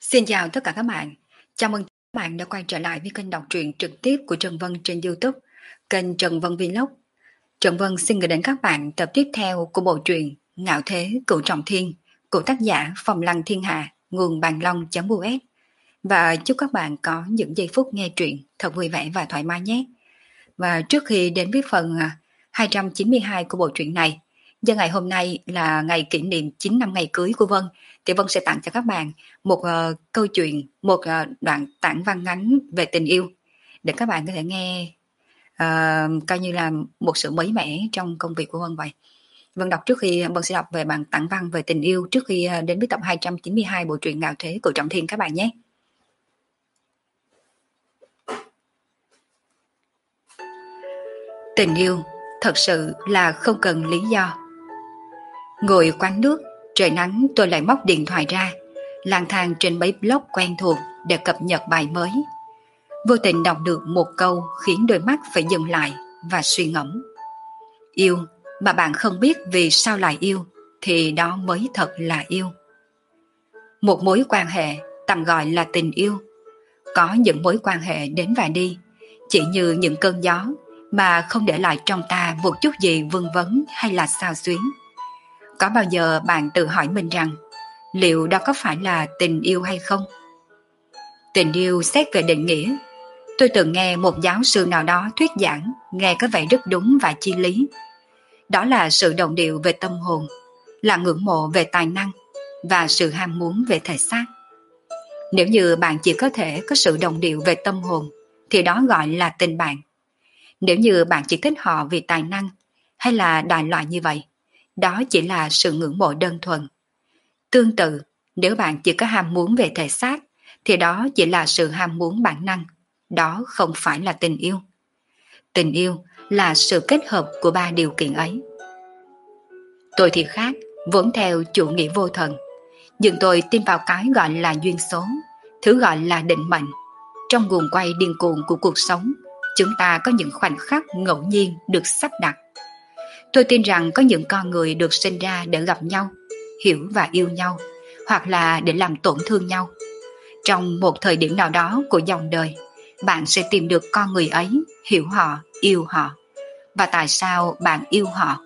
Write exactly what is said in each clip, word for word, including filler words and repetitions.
Xin chào tất cả các bạn. Chào mừng các bạn đã quay trở lại với kênh đọc truyện trực tiếp của Trần Vân trên YouTube, kênh Trần Vân Vlog. Trần Vân xin gửi đến các bạn tập tiếp theo của bộ truyện Ngạo Thế Cửu Trọng Thiên của tác giả Phong Lăng Thiên Hạ, nguồn bàn long.us. Và chúc các bạn có những giây phút nghe truyện thật vui vẻ và thoải mái nhé. Và trước khi đến với phần hai trăm chín mươi hai của bộ truyện này, do ngày hôm nay là ngày kỷ niệm chín năm ngày cưới của Vân, thì Vân sẽ tặng cho các bạn một uh, câu chuyện, một uh, đoạn tản văn ngắn về tình yêu để các bạn có thể nghe uh, coi như là một sự mới mẻ trong công việc của Vân vậy. Vân đọc trước khi Vân sẽ đọc về bản tản văn về tình yêu trước khi uh, đến với tập hai trăm chín mươi hai bộ truyện Ngạo Thế Cửu Trọng Thiên các bạn nhé. Tình yêu thật sự là không cần lý do. Ngồi quán nước, trời nắng, tôi lại móc điện thoại ra, lang thang trên mấy blog quen thuộc để cập nhật bài mới. Vô tình đọc được một câu khiến đôi mắt phải dừng lại và suy ngẫm. Yêu mà bạn không biết vì sao lại yêu thì đó mới thật là yêu. Một mối quan hệ tạm gọi là tình yêu. Có những mối quan hệ đến và đi, chỉ như những cơn gió mà không để lại trong ta một chút gì vương vấn hay là xao xuyến. Có bao giờ bạn tự hỏi mình rằng liệu đó có phải là tình yêu hay không? Tình yêu xét về định nghĩa, tôi từng nghe một giáo sư nào đó thuyết giảng, nghe có vẻ rất đúng và chi lý. Đó là sự đồng điệu về tâm hồn, là ngưỡng mộ về tài năng và sự ham muốn về thể xác. Nếu như bạn chỉ có thể có sự đồng điệu về tâm hồn thì đó gọi là tình bạn. Nếu như bạn chỉ thích họ vì tài năng hay là đại loại như vậy, đó chỉ là sự ngưỡng mộ đơn thuần. Tương tự, nếu bạn chỉ có ham muốn về thể xác thì đó chỉ là sự ham muốn bản năng. Đó không phải là tình yêu. Tình yêu là sự kết hợp của ba điều kiện ấy. Tôi thì khác, vốn theo chủ nghĩa vô thần, nhưng tôi tin vào cái gọi là duyên số, thứ gọi là định mệnh. Trong guồng quay điên cuồng của cuộc sống, chúng ta có những khoảnh khắc ngẫu nhiên được sắp đặt. Tôi tin rằng có những con người được sinh ra để gặp nhau, hiểu và yêu nhau, hoặc là để làm tổn thương nhau. Trong một thời điểm nào đó của dòng đời, bạn sẽ tìm được con người ấy, hiểu họ, yêu họ. Và tại sao bạn yêu họ?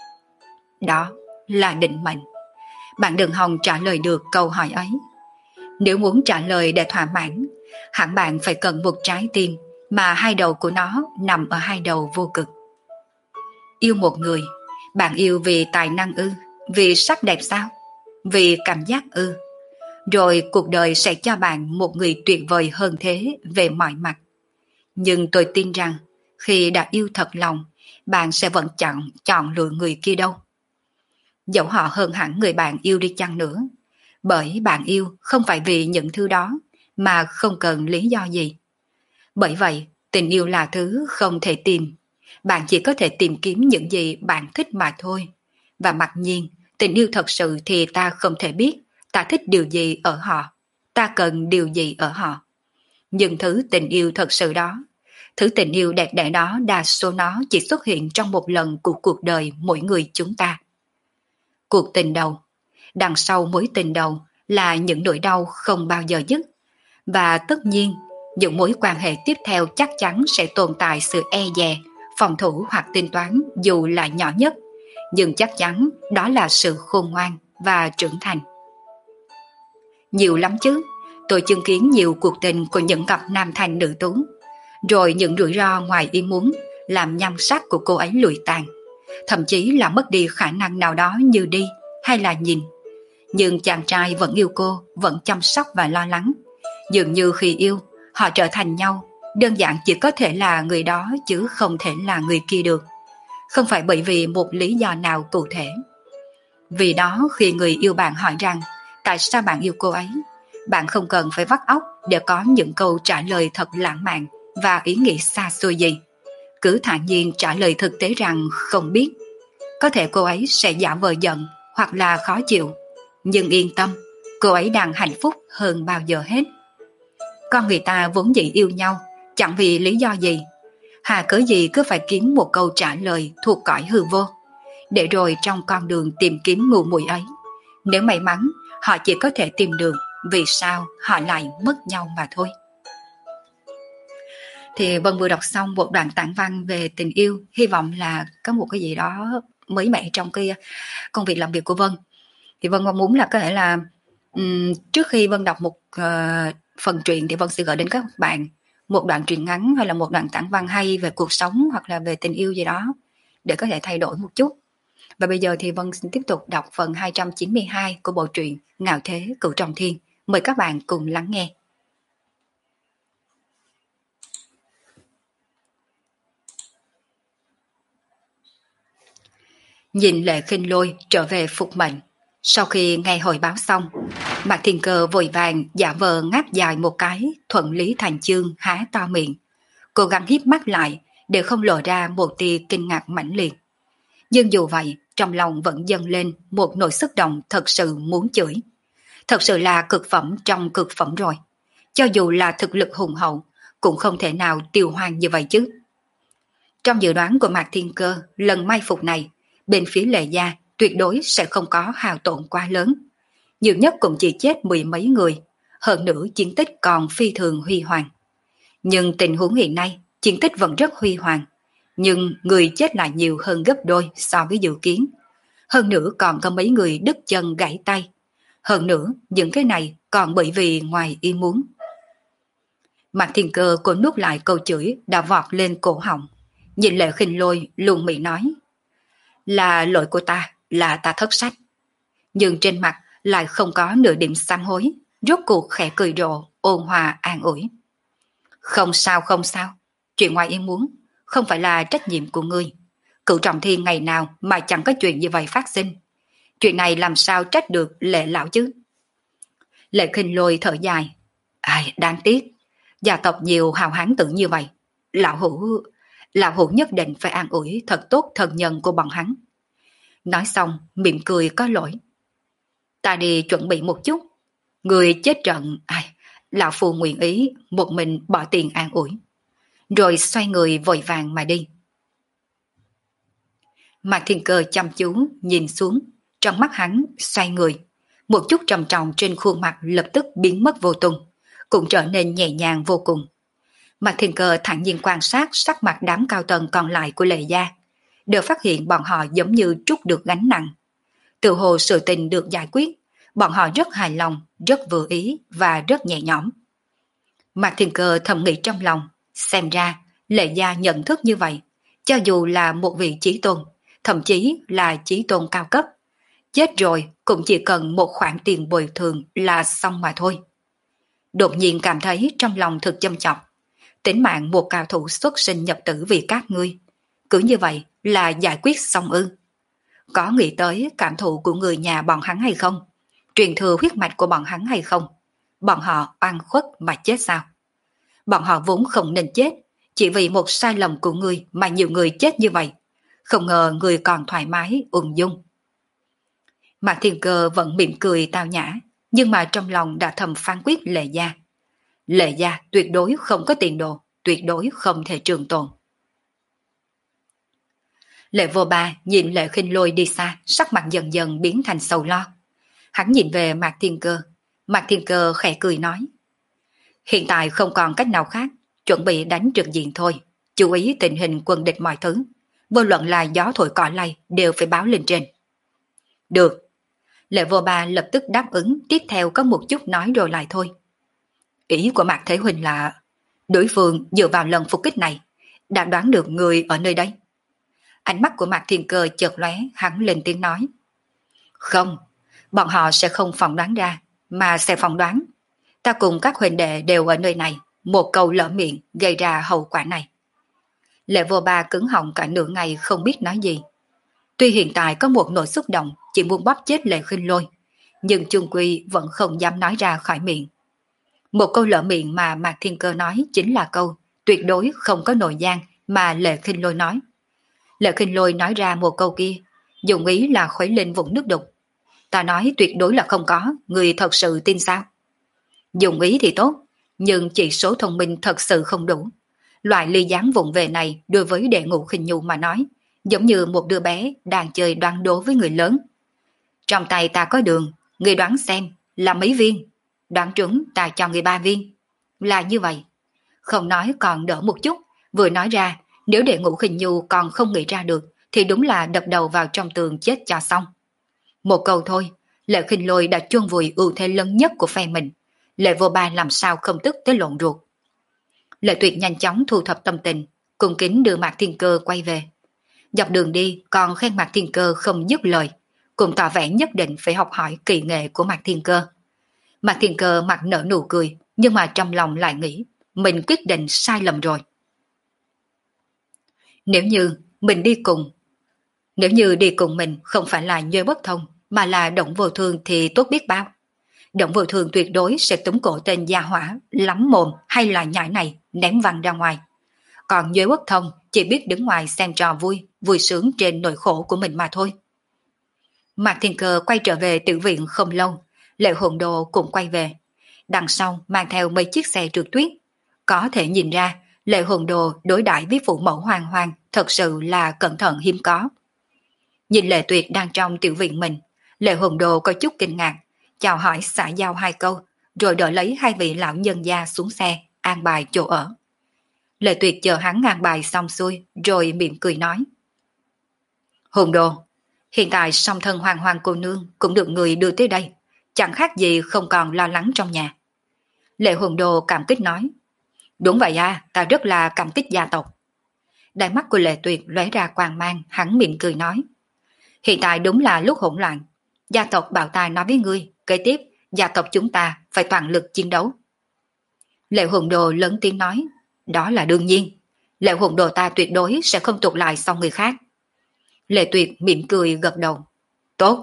Đó là định mệnh. Bạn đừng hòng trả lời được câu hỏi ấy. Nếu muốn trả lời để thỏa mãn, hẳn bạn phải cần một trái tim mà hai đầu của nó nằm ở hai đầu vô cực. Yêu một người, bạn yêu vì tài năng ư, vì sắc đẹp sao, vì cảm giác ư. Rồi cuộc đời sẽ cho bạn một người tuyệt vời hơn thế về mọi mặt. Nhưng tôi tin rằng khi đã yêu thật lòng, bạn sẽ vẫn chọn, chọn lựa người kia đâu. Dẫu họ hơn hẳn người bạn yêu đi chăng nữa, bởi bạn yêu không phải vì những thứ đó mà không cần lý do gì. Bởi vậy, tình yêu là thứ không thể tìm. Bạn chỉ có thể tìm kiếm những gì bạn thích mà thôi. Và mặc nhiên, tình yêu thật sự thì ta không thể biết ta thích điều gì ở họ, ta cần điều gì ở họ. Nhưng thứ tình yêu thật sự đó, thứ tình yêu đẹp đẽ đó, đa số nó chỉ xuất hiện trong một lần của cuộc đời mỗi người chúng ta. Cuộc tình đầu, đằng sau mối tình đầu là những nỗi đau không bao giờ dứt. Và tất nhiên, những mối quan hệ tiếp theo chắc chắn sẽ tồn tại sự e dè, phòng thủ hoặc tính toán dù là nhỏ nhất, nhưng chắc chắn đó là sự khôn ngoan và trưởng thành. Nhiều lắm chứ, tôi chứng kiến nhiều cuộc tình của những cặp nam thanh nữ tú, rồi những rủi ro ngoài ý muốn làm nhan sắc của cô ấy lụi tàn, thậm chí là mất đi khả năng nào đó như đi hay là nhìn. Nhưng chàng trai vẫn yêu cô, vẫn chăm sóc và lo lắng. Dường như khi yêu, họ trở thành nhau, đơn giản chỉ có thể là người đó chứ không thể là người kia được. Không phải bởi vì một lý do nào cụ thể. Vì đó khi người yêu bạn hỏi rằng tại sao bạn yêu cô ấy, bạn không cần phải vắt óc để có những câu trả lời thật lãng mạn và ý nghĩ xa xôi gì. Cứ thản nhiên trả lời thực tế rằng không biết. Có thể cô ấy sẽ giả vờ giận hoặc là khó chịu, nhưng yên tâm, cô ấy đang hạnh phúc hơn bao giờ hết. Con người ta vốn dĩ yêu nhau, chẳng vì lý do gì. Hà cớ gì cứ phải kiếm một câu trả lời thuộc cõi hư vô, để rồi trong con đường tìm kiếm ngu muội ấy, nếu may mắn họ chỉ có thể tìm được vì sao họ lại mất nhau mà thôi. Thì Vân vừa đọc xong một đoạn tản văn về tình yêu, hy vọng là có một cái gì đó mới mẻ trong cái công việc làm việc của Vân. Thì Vân mong muốn là có thể là um, trước khi Vân đọc một uh, phần truyện thì Vân sẽ gửi đến các bạn một đoạn truyện ngắn hay là một đoạn tản văn hay về cuộc sống hoặc là về tình yêu gì đó để có thể thay đổi một chút. Và bây giờ thì Vân xin tiếp tục đọc phần hai trăm chín mươi hai của bộ truyện Ngạo Thế Cửu Trọng Thiên. Mời các bạn cùng lắng nghe. Nhìn Lệ Khinh Lôi trở về phục mệnh. Sau khi nghe hồi báo xong, Mạc Thiên Cơ vội vàng giả vờ ngáp dài một cái, thuận lý thành chương há to miệng, cố gắng híp mắt lại để không lộ ra một tia kinh ngạc mãnh liệt. Nhưng dù vậy, trong lòng vẫn dâng lên một nỗi xúc động thật sự muốn chửi. Thật sự là cực phẩm trong cực phẩm rồi. Cho dù là thực lực hùng hậu, cũng không thể nào tiêu hoang như vậy chứ. Trong dự đoán của Mạc Thiên Cơ, lần mai phục này, bên phía Lệ gia tuyệt đối sẽ không có hao tổn quá lớn. Nhiều nhất cũng chỉ chết mười mấy người, hơn nữa chiến tích còn phi thường huy hoàng. Nhưng tình huống hiện nay, chiến tích vẫn rất huy hoàng, nhưng người chết lại nhiều hơn gấp đôi so với dự kiến. Hơn nữa còn có mấy người đứt chân gãy tay. Hơn nữa, những cái này còn bởi vì ngoài ý muốn. Mạc Thiên Cơ cô nuốt lại câu chửi đã vọt lên cổ họng. Nhìn Lệ Khinh Lôi luôn miệng nói, là lỗi của ta, là ta thất sách. Nhưng trên mặt lại không có nửa điểm sám hối, rốt cuộc khẽ cười rộ, ôn hòa an ủi. Không sao không sao, chuyện ngoài ý muốn, không phải là trách nhiệm của ngươi. Cửu Trọng Thiên ngày nào mà chẳng có chuyện như vậy phát sinh. Chuyện này làm sao trách được Lệ lão chứ? Lệ Khinh Lôi thở dài. Ai, đáng tiếc, gia tộc nhiều hào hán tử như vậy. Lão hữu, lão hữu nhất định phải an ủi thật tốt thần nhân của bọn hắn. Nói xong, mỉm cười có lỗi. Ta đi chuẩn bị một chút. Người chết trận, ai, lão phu nguyện ý một mình bỏ tiền an ủi. Rồi xoay người vội vàng mà đi. Mạc Thiên Cơ chăm chú nhìn xuống, trong mắt hắn xoay người. Một chút trầm trọng trên khuôn mặt lập tức biến mất vô tung, cũng trở nên nhẹ nhàng vô cùng. Mạc Thiên Cơ thản nhiên quan sát sắc mặt đám cao tầng còn lại của Lệ gia, đều phát hiện bọn họ giống như trút được gánh nặng. Tự hồ sự tình được giải quyết, bọn họ rất hài lòng, rất vừa ý và rất nhẹ nhõm. Mạc Thiên Cơ thầm nghĩ trong lòng, xem ra Lệ gia nhận thức như vậy, cho dù là một vị chí tôn, thậm chí là chí tôn cao cấp, chết rồi cũng chỉ cần một khoản tiền bồi thường là xong mà thôi. Đột nhiên cảm thấy trong lòng thực châm chọc, tính mạng một cao thủ xuất sinh nhập tử vì các ngươi, cứ như vậy là giải quyết xong ư? Có nghĩ tới cảm thụ của người nhà bọn hắn hay không? Truyền thừa huyết mạch của bọn hắn hay không? Bọn họ oan khuất mà chết sao? Bọn họ vốn không nên chết, chỉ vì một sai lầm của ngươi mà nhiều người chết như vậy. Không ngờ người còn thoải mái, ung dung. Mạc Thiên Cơ vẫn mỉm cười tao nhã, nhưng mà trong lòng đã thầm phán quyết Lệ gia. Lệ gia tuyệt đối không có tiền đồ, tuyệt đối không thể trường tồn. Lệ Vô Ba nhìn Lệ Khinh Lôi đi xa, sắc mặt dần dần biến thành sầu lo. Hắn nhìn về Mạc Thiên Cơ, Mạc Thiên Cơ khẽ cười nói. Hiện tại không còn cách nào khác, chuẩn bị đánh trực diện thôi, chú ý tình hình quân địch mọi thứ, vô luận là gió thổi cỏ lay đều phải báo lên trên. Được. Lệ Vô Ba lập tức đáp ứng, tiếp theo có một chút nói rồi lại thôi. Ý của Mạc Thế Huynh là đối phương dựa vào lần phục kích này đã đoán được người ở nơi đây. Ánh mắt của Mạc Thiên Cơ chợt lóe, hắn lên tiếng nói. Không, bọn họ sẽ không phỏng đoán ra, mà sẽ phỏng đoán. Ta cùng các huynh đệ đều ở nơi này, một câu lỡ miệng gây ra hậu quả này. Lệ Vô Ba cứng họng cả nửa ngày không biết nói gì. Tuy hiện tại có một nỗi xúc động chỉ muốn bóp chết Lệ Khinh Lôi, nhưng chung quy vẫn không dám nói ra khỏi miệng. Một câu lỡ miệng mà Mạc Thiên Cơ nói chính là câu tuyệt đối không có nội gian mà Lệ Khinh Lôi nói. Lệ Khinh Lôi nói ra một câu kia, dùng ý là khuấy lên vũng nước đục. Ta nói tuyệt đối là không có, người thật sự tin sao? Dùng ý thì tốt, nhưng chỉ số thông minh thật sự không đủ. Loại ly gián vụng về này đối với đệ ngũ Khinh Nhu mà nói, giống như một đứa bé đang chơi đoán đố với người lớn. Trong tay ta có đường, người đoán xem là mấy viên? đoán trúng ta cho người ba viên. Là như vậy. Không nói còn đỡ một chút, vừa nói ra, nếu để Ngũ Khinh Nhu còn không nghĩ ra được, thì đúng là đập đầu vào trong tường chết cho xong. Một câu thôi, Lệ Khinh Lôi đã chôn vùi ưu thế lớn nhất của phe mình. Lệ Vô Ba làm sao không tức tới lộn ruột. Lệ Tuyệt nhanh chóng thu thập tâm tình, cung kính đưa Mạc Thiên Cơ quay về. Dọc đường đi còn khen Mạc Thiên Cơ không dứt lời, cũng tỏ vẻ nhất định phải học hỏi kỳ nghệ của Mạc Thiên Cơ. Mạc Thiên Cơ mặt nở nụ cười, nhưng mà trong lòng lại nghĩ mình quyết định sai lầm rồi. Nếu như mình đi cùng, nếu như đi cùng mình không phải là Nhuê Bất Thông, mà là Động Vô Thương thì tốt biết bao. Động Vô Thương tuyệt đối sẽ túm cổ tên gia hỏa lắm mồm hay là nhãi này ném văng ra ngoài. Còn Nhuê Bất Thông chỉ biết đứng ngoài xem trò vui, vui sướng trên nỗi khổ của mình mà thôi. Mạc Thiên Cơ quay trở về tiểu viện không lâu, Lệ Hồn Đồ cũng quay về. Đằng sau mang theo mấy chiếc xe trượt tuyết. Có thể nhìn ra, Lệ Hồn Đồ đối đãi với phụ mẫu Hoàng Hoàng thật sự là cẩn thận hiếm có. Nhìn Lệ Tuyệt đang trong tiểu viện mình, Lệ Hồn Đồ có chút kinh ngạc, chào hỏi xã giao hai câu, rồi đợi lấy hai vị lão nhân gia xuống xe, an bài chỗ ở. Lệ Tuyệt chờ hắn an bài xong xuôi, rồi mỉm cười nói. Hồn Đồ, hiện tại song thân Hoàng Hoàng cô nương cũng được người đưa tới đây, chẳng khác gì không còn lo lắng trong nhà. Lệ Hồn Đồ cảm kích nói. Đúng vậy à, ta rất là cảm kích gia tộc. Đáy mắt của Lệ Tuyệt lóe ra quang mang, hắn mỉm cười nói. Hiện tại đúng là lúc hỗn loạn. Gia tộc bảo ta nói với ngươi, kế tiếp, gia tộc chúng ta phải toàn lực chiến đấu. Lệ Hồn Đồ lớn tiếng nói. Đó là đương nhiên. Lệ Hồn Đồ ta tuyệt đối sẽ không tụt lại sau người khác. Lệ Tuyệt mỉm cười gật đầu. Tốt.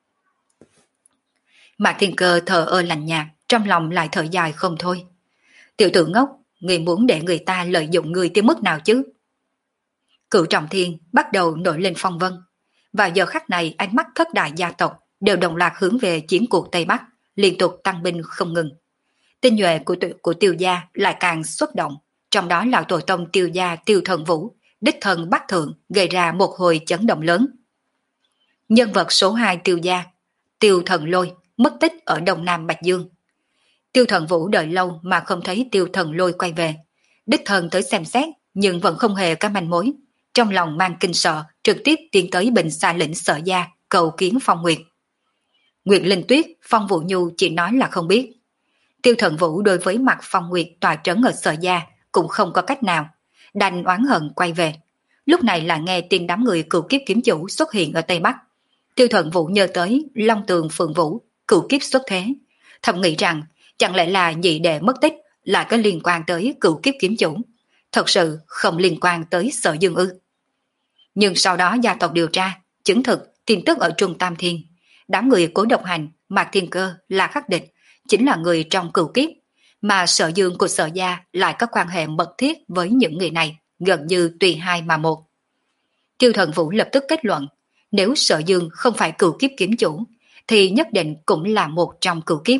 Mạc Thiên Cơ thờ ơ lạnh nhạt, trong lòng lại thở dài không thôi. Tiểu tử ngốc, người muốn để người ta lợi dụng người tới mức nào chứ? Cửu Trọng Thiên bắt đầu nổi lên phong vân. Và giờ khắc này ánh mắt thất đại gia tộc đều đồng loạt hướng về chiến cuộc Tây Bắc, liên tục tăng binh không ngừng. Tinh nhuệ của, của Tiêu gia lại càng xuất động, trong đó lão tổ tông Tiêu gia Tiêu Thần Vũ, đích thân Bắc Thượng gây ra một hồi chấn động lớn. Nhân vật số hai Tiêu gia, Tiêu Thần Lôi, mất tích ở Đông Nam Bạch Dương. Tiêu Thần Vũ đợi lâu mà không thấy Tiêu Thần Lôi quay về. Đích thân tới xem xét nhưng vẫn không hề có manh mối. Trong lòng mang kinh sợ, trực tiếp tiến tới Bình Xa lĩnh Sở gia cầu kiến Phong Nguyệt. Nguyệt Linh Tuyết, Phong Vũ Nhu chỉ nói là không biết. Tiêu Thần Vũ đối với mặt Phong Nguyệt tòa trấn ở Sở gia cũng không có cách nào, đành oán hận quay về. Lúc này là nghe tin đám người cửu kiếp kiếm chủ xuất hiện ở Tây Bắc. Tiêu Thần Vũ nhớ tới Long Tường Phượng Vũ, cửu kiếp xuất thế, thầm nghĩ rằng chẳng lẽ là nhị đệ mất tích lại có liên quan tới cửu kiếp kiếm chủ, thật sự không liên quan tới Sở Dương ư? Nhưng sau đó gia tộc điều tra, chứng thực tin tức ở Trung Tam Thiên, đám người Cố Độc Hành, Mạc Thiên Cơ, La Khắc Địch chính là người trong cửu kiếp, mà Sở Dương của Sở gia lại có quan hệ mật thiết với những người này, gần như tùy hai mà một. Tiêu Thần Vũ lập tức kết luận, nếu Sở Dương không phải cửu kiếp kiếm chủ, thì nhất định cũng là một trong cửu kiếp.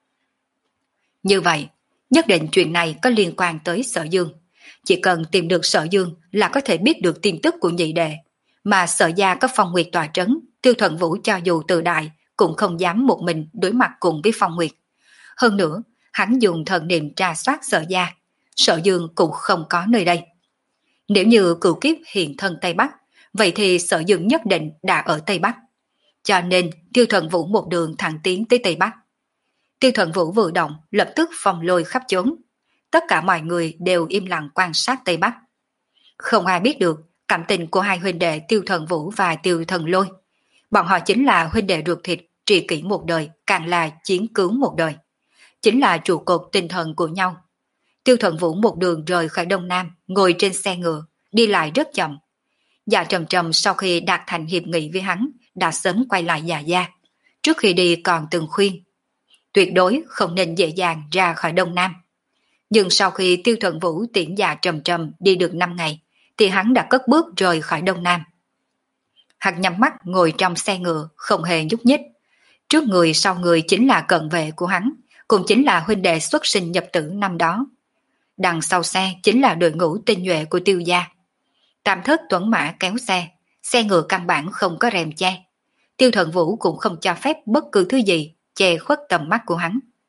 Như vậy, nhất định chuyện này có liên quan tới Sở Dương. Chỉ cần tìm được Sở Dương là có thể biết được tin tức của nhị đệ, mà Sở gia có Phong Nguyệt tòa trấn, Tiêu Thần Vũ cho dù tự đại cũng không dám một mình đối mặt cùng với Phong Nguyệt. Hơn nữa, hắn dùng thần niệm tra soát Sở gia, Sở Dương cũng không có nơi đây. Nếu như cửu kiếp hiện thân Tây Bắc, vậy thì Sở Dương nhất định đã ở Tây Bắc. Cho nên Tiêu Thần Vũ một đường thẳng tiến tới Tây Bắc. Tiêu Thần Vũ vừa động, lập tức phong lôi khắp chốn. Tất cả mọi người đều im lặng quan sát Tây Bắc. Không ai biết được cảm tình của hai huynh đệ Tiêu Thần Vũ và Tiêu Thần Lôi. Bọn họ chính là huynh đệ ruột thịt, tri kỷ một đời, càng là chiến cứu một đời. Chính là trụ cột tinh thần của nhau. Tiêu Thần Vũ một đường rời khỏi Đông Nam, ngồi trên xe ngựa, đi lại rất chậm. Dạ Trầm Trầm sau khi đạt thành hiệp nghị với hắn, đã sớm quay lại Dạ gia. Trước khi đi còn từng khuyên, tuyệt đối không nên dễ dàng ra khỏi Đông Nam. Nhưng sau khi Tiêu Thần Vũ tiễn Dạ Trầm Trầm đi được năm ngày, thì hắn đã cất bước rời khỏi Đông Nam. Hắn nhắm mắt ngồi trong xe ngựa, không hề nhúc nhích. Trước người sau người chính là cận vệ của hắn, cũng chính là huynh đệ xuất sinh nhập tử năm đó. Đằng sau xe chính là đội ngũ tinh nhuệ của Tiêu gia. Tam thất tuấn mã kéo xe, xe ngựa căn bản không có rèm che. Tiêu Thần Vũ cũng không cho phép bất cứ thứ gì che khuất tầm mắt của hắn.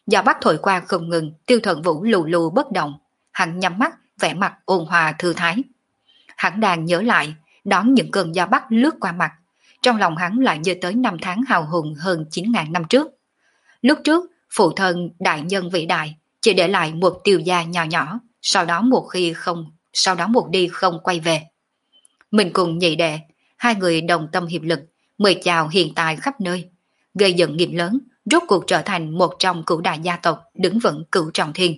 Gió bắc thổi qua không ngừng, Tiêu Thuận Vũ lù lù bất động, hắn nhắm mắt, vẻ mặt ôn hòa thư thái. Hắn đang nhớ lại, đón những cơn gió bắc lướt qua mặt, trong lòng hắn lại nhớ tới năm tháng hào hùng hơn chín ngàn năm trước. Lúc trước, phụ thân đại nhân vĩ đại chỉ để lại một Tiêu gia nhỏ nhỏ, sau đó một khi không, sau đó một đi không quay về. Mình cùng nhị đệ, hai người đồng tâm hiệp lực, mời chào hiện tại khắp nơi, gây dựng nghiệp lớn, rốt cuộc trở thành một trong cửu đại gia tộc đứng vững cửu trọng thiên.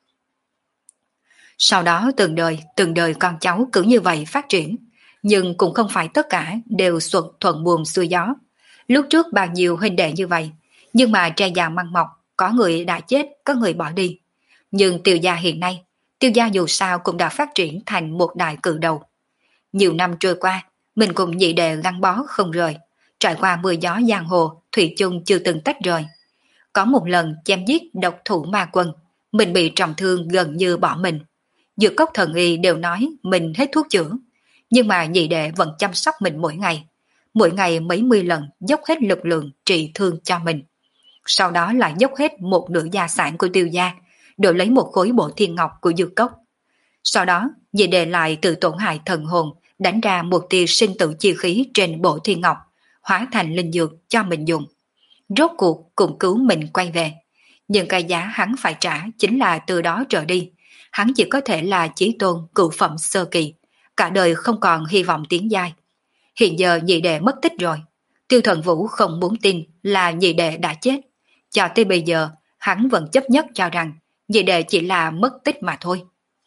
Sau đó từng đời, từng đời con cháu cứ như vậy phát triển, nhưng cũng không phải tất cả đều thuận thuận buồm xuôi gió. Lúc trước bao nhiêu huynh đệ như vậy, nhưng mà tre già măng mọc, có người đã chết, có người bỏ đi. Nhưng Tiêu gia hiện nay, Tiêu gia dù sao cũng đã phát triển thành một đại cự đầu. Nhiều năm trôi qua, mình cùng nhị đệ gắn bó không rời, trải qua mưa gió giang hồ, thủy chung chưa từng tách rời. Có một lần chém giết độc thủ ma quân, mình bị trọng thương gần như bỏ mình. Dược cốc thần y đều nói mình hết thuốc chữa, nhưng mà nhị đệ vẫn chăm sóc mình mỗi ngày. Mỗi ngày mấy mươi lần dốc hết lực lượng trị thương cho mình. Sau đó lại dốc hết một nửa gia sản của Tiêu gia, đổi lấy một khối bộ thiên ngọc của dược cốc. Sau đó, nhị đệ lại tự tổn hại thần hồn, đánh ra một tia sinh tử chi khí trên bộ thiên ngọc, hóa thành linh dược cho mình dùng. Rốt cuộc cũng cứu mình quay về. Nhưng cái giá hắn phải trả chính là từ đó trở đi, hắn chỉ có thể là chí tôn cựu phẩm sơ kỳ, cả đời không còn hy vọng tiến giai. Hiện giờ nhị đệ mất tích rồi, Tiêu Thuận Vũ không muốn tin là nhị đệ đã chết. Cho tới bây giờ, hắn vẫn chấp nhất cho rằng nhị đệ chỉ là mất tích mà thôi.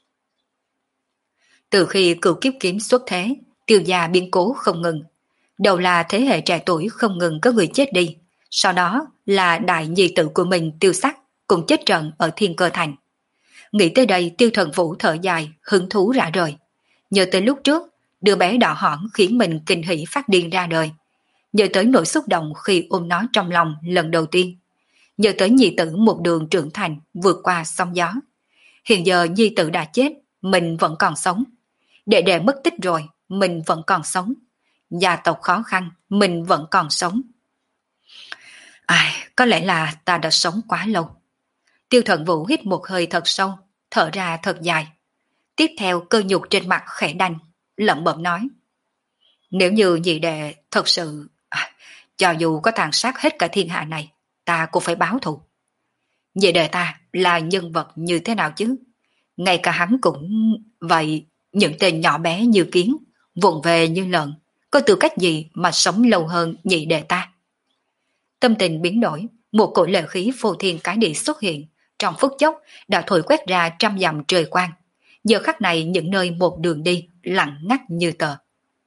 Từ khi cửu kiếp kiếm xuất thế, Tiêu gia biến cố không ngừng. Đầu là thế hệ trẻ tuổi không ngừng có người chết đi, sau đó là đại nhi tử của mình Tiêu Sắc cũng chết trận ở Thiên Cơ Thành. Nghĩ tới đây, Tiêu Thuận Vũ thở dài, hứng thú rã rời. Nhớ tới lúc trước, đứa bé đỏ hỏn khiến mình kinh hỉ phát điên ra đời. Nhớ tới nỗi xúc động khi ôm nó trong lòng lần đầu tiên. Nhớ tới nhi tử một đường trưởng thành vượt qua sóng gió. Hiện giờ nhi tử đã chết, mình vẫn còn sống. Đệ đệ mất tích rồi, mình vẫn còn sống. Gia tộc khó khăn, mình vẫn còn sống. Ai, có lẽ là ta đã sống quá lâu. Tiêu Thuận Vũ hít một hơi thật sâu, thở ra thật dài. Tiếp theo cơ nhục trên mặt khẽ đanh, lẩm bẩm nói. Nếu như nhị đệ thật sự, à, cho dù có tàn sát hết cả thiên hạ này, ta cũng phải báo thù. Nhị đệ ta là nhân vật như thế nào chứ? Ngay cả hắn cũng vậy, những tên nhỏ bé như kiến, vụng về như lợn, có tư cách gì mà sống lâu hơn nhị đệ ta? Tâm tình biến đổi, một cỗ lệ khí phô thiên cái địa xuất hiện, trong phút chốc đã thổi quét ra trăm dặm trời quang. Giờ khắc này những nơi một đường đi lặng ngắt như tờ.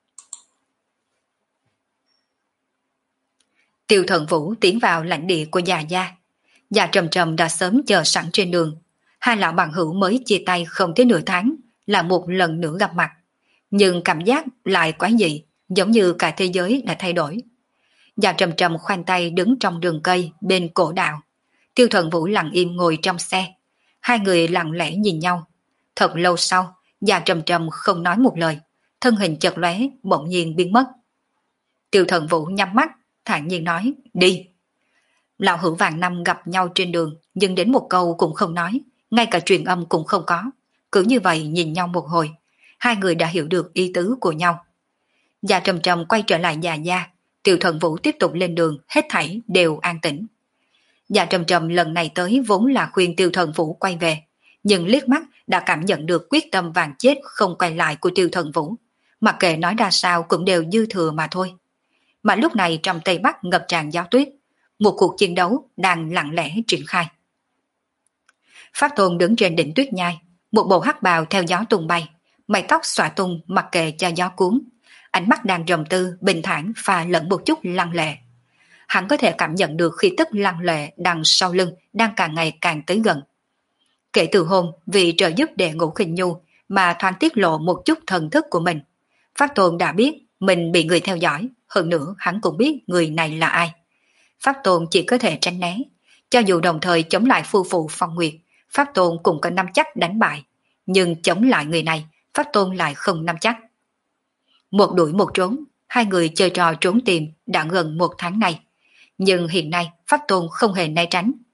Tiêu Thuận Vũ tiến vào lãnh địa của già gia. Già Trầm Trầm đã sớm chờ sẵn trên đường. Hai lão bằng hữu mới chia tay không tới nửa tháng là một lần nữa gặp mặt. Nhưng cảm giác lại quá dị, giống như cả thế giới đã thay đổi. Già Trầm Trầm khoanh tay đứng trong rừng cây bên cổ đạo. Tiêu Thuận Vũ lặng im ngồi trong xe. Hai người lặng lẽ nhìn nhau. Thật lâu sau, Già Trầm Trầm không nói một lời, thân hình chợt lóe bỗng nhiên biến mất. Tiêu Thuận Vũ nhắm mắt, thản nhiên nói, đi. Lão hữu vạn năm gặp nhau trên đường, nhưng đến một câu cũng không nói, ngay cả truyền âm cũng không có. Cứ như vậy nhìn nhau một hồi, hai người đã hiểu được ý tứ của nhau. Già Trầm Trầm quay trở lại nhà gia, Tiêu Thuận Vũ tiếp tục lên đường, hết thảy đều an tĩnh. Già Trầm Trầm lần này tới vốn là khuyên Tiêu Thuận Vũ quay về, nhưng liếc mắt đã cảm nhận được quyết tâm vàng chết không quay lại của Tiêu Thuận Vũ. Mặc kệ nói ra sao cũng đều dư thừa mà thôi. Mà lúc này trong Tây Bắc ngập tràn gió tuyết, một cuộc chiến đấu đang lặng lẽ triển khai. Pháp Tôn đứng trên đỉnh tuyết nhai, một bộ hắc bào theo gió tung bay, mái tóc xõa tung mặc kệ cho gió cuốn, ánh mắt đang trầm tư bình thản pha lẫn một chút lăng lệ. Hắn có thể cảm nhận được khí tức lăng lệ đằng sau lưng đang càng ngày càng tới gần. Kể từ hôm vì trợ giúp đệ ngũ khinh nhu mà thoáng tiết lộ một chút thần thức của mình, Pháp Tôn đã biết mình bị người theo dõi, hơn nữa hắn cũng biết người này là ai. Pháp Tôn chỉ có thể tránh né, cho dù đồng thời chống lại phu phụ Phong Nguyệt, Pháp Tôn cũng có nắm chắc đánh bại, nhưng chống lại người này, Pháp Tôn lại không nắm chắc. Một đuổi một trốn, hai người chơi trò trốn tìm đã gần một tháng nay, nhưng hiện nay Pháp Tôn không hề né tránh.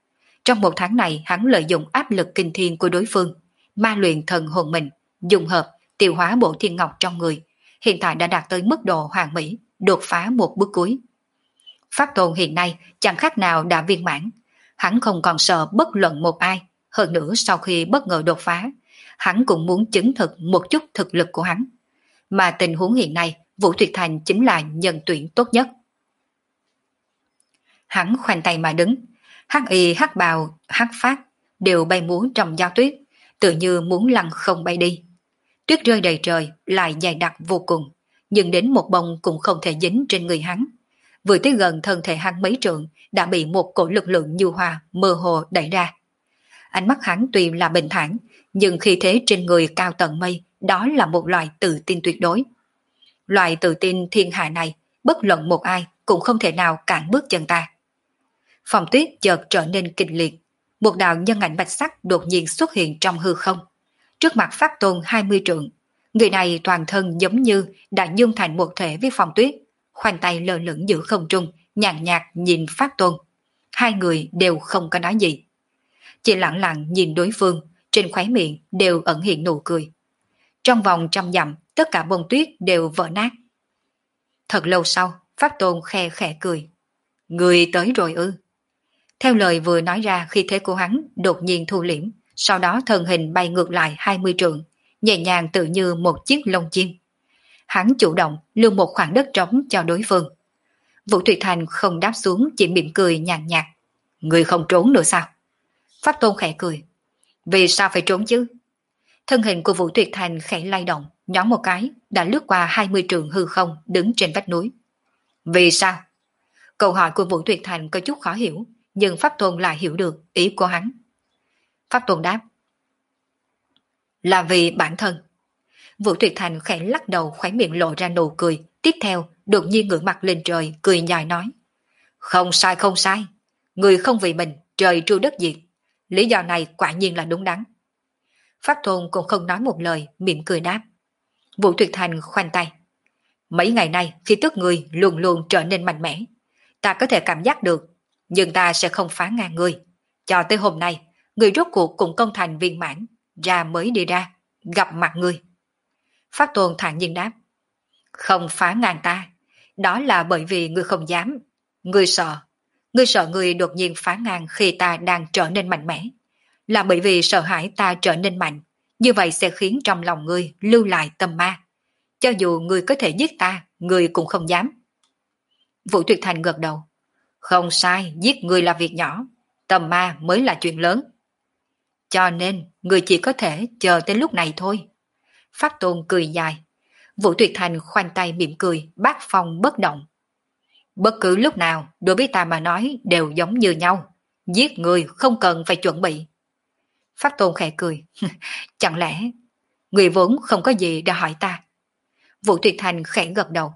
Trong một tháng này hắn lợi dụng áp lực kinh thiên của đối phương, ma luyện thần hồn mình, dùng hợp, tiêu hóa bộ thiên ngọc trong người, hiện tại đã đạt tới mức độ hoàn mỹ, đột phá một bước cuối. Pháp tôn hiện nay chẳng khác nào đã viên mãn, hắn không còn sợ bất luận một ai, hơn nữa sau khi bất ngờ đột phá, hắn cũng muốn chứng thực một chút thực lực của hắn. Mà tình huống hiện nay, Vũ Tuyệt Thành chính là nhân tuyển tốt nhất. Hắn khoanh tay mà đứng, hắc y hắc bào, hắc phát đều bay múa trong gió tuyết, tự như muốn lăn không bay đi. Tuyết rơi đầy trời, lại dày đặc vô cùng, nhưng đến một bông cũng không thể dính trên người hắn. Vừa tới gần thân thể hắn mấy trượng, đã bị một cổ lực lượng nhu hòa mơ hồ đẩy ra. Ánh mắt hắn tuy là bình thản, nhưng khi thế trên người cao tận mây, đó là một loại tự tin tuyệt đối. Loại tự tin thiên hạ này, bất luận một ai cũng không thể nào cản bước chân ta. Phòng tuyết chợt trở nên kịch liệt, một đạo nhân ảnh bạch sắc đột nhiên xuất hiện trong hư không. Trước mặt Pháp Tôn hai mươi trượng, người này toàn thân giống như đã dung thành một thể với phòng tuyết, khoanh tay lơ lửng giữa không trung, nhàn nhạt nhìn Pháp Tôn. Hai người đều không có nói gì, chỉ lặng lặng nhìn đối phương, trên khóe miệng đều ẩn hiện nụ cười. Trong vòng trăm dặm, tất cả bông tuyết đều vỡ nát. Thật lâu sau, Pháp Tôn khe khẽ cười. Người tới rồi ư? Theo lời vừa nói ra, khi thế của hắn đột nhiên thu liễm, sau đó thân hình bay ngược lại hai mươi trượng, nhẹ nhàng tự như một chiếc lông chim. Hắn chủ động lưu một khoảng đất trống cho đối phương. Vũ Tuyệt Thành không đáp xuống, chỉ mỉm cười nhàn nhạt. Người không trốn nữa sao? Pháp Tôn khẽ cười. Vì sao phải trốn chứ? Thân hình của Vũ Tuyệt Thành khẽ lay động, nhón một cái, đã lướt qua hai mươi trượng hư không, đứng trên vách núi. Vì sao? Câu hỏi của Vũ Tuyệt Thành có chút khó hiểu, nhưng Pháp Tôn lại hiểu được ý của hắn. Pháp Tôn đáp. Là vì bản thân. Vũ Tuyệt Thành khẽ lắc đầu, khóe miệng lộ ra nụ cười, tiếp theo đột nhiên ngửa mặt lên trời, cười dài nói. Không sai không sai, người không vì mình, trời tru đất diệt. Lý do này quả nhiên là đúng đắn. Pháp Tôn cũng không nói một lời, mỉm cười đáp. Vũ Tuyệt Thành khoanh tay. Mấy ngày nay khi tức người luôn luôn trở nên mạnh mẽ, ta có thể cảm giác được, nhưng ta sẽ không phá ngang người. Cho tới hôm nay, người rốt cuộc cũng công thành viên mãn, ra mới đi ra, gặp mặt người. Pháp Tôn thản nhiên đáp. Không phá ngang ta, đó là bởi vì người không dám. Người sợ, người sợ người đột nhiên phá ngang khi ta đang trở nên mạnh mẽ. Là bởi vì sợ hãi ta trở nên mạnh, như vậy sẽ khiến trong lòng người lưu lại tâm ma. Cho dù người có thể giết ta, người cũng không dám. Vũ Tuyệt Thành gật đầu. Không sai, giết người là việc nhỏ, tâm ma mới là chuyện lớn. Cho nên, người chỉ có thể chờ tới lúc này thôi. Pháp Tôn cười dài. Vũ Tuyệt Thành khoanh tay mỉm cười, bát phong bất động. Bất cứ lúc nào, đối với ta mà nói đều giống như nhau. Giết người không cần phải chuẩn bị. Pháp Tôn khẽ cười. Chẳng lẽ, người vốn không có gì để hỏi ta? Vũ Tuyệt Thành khẽ gật đầu.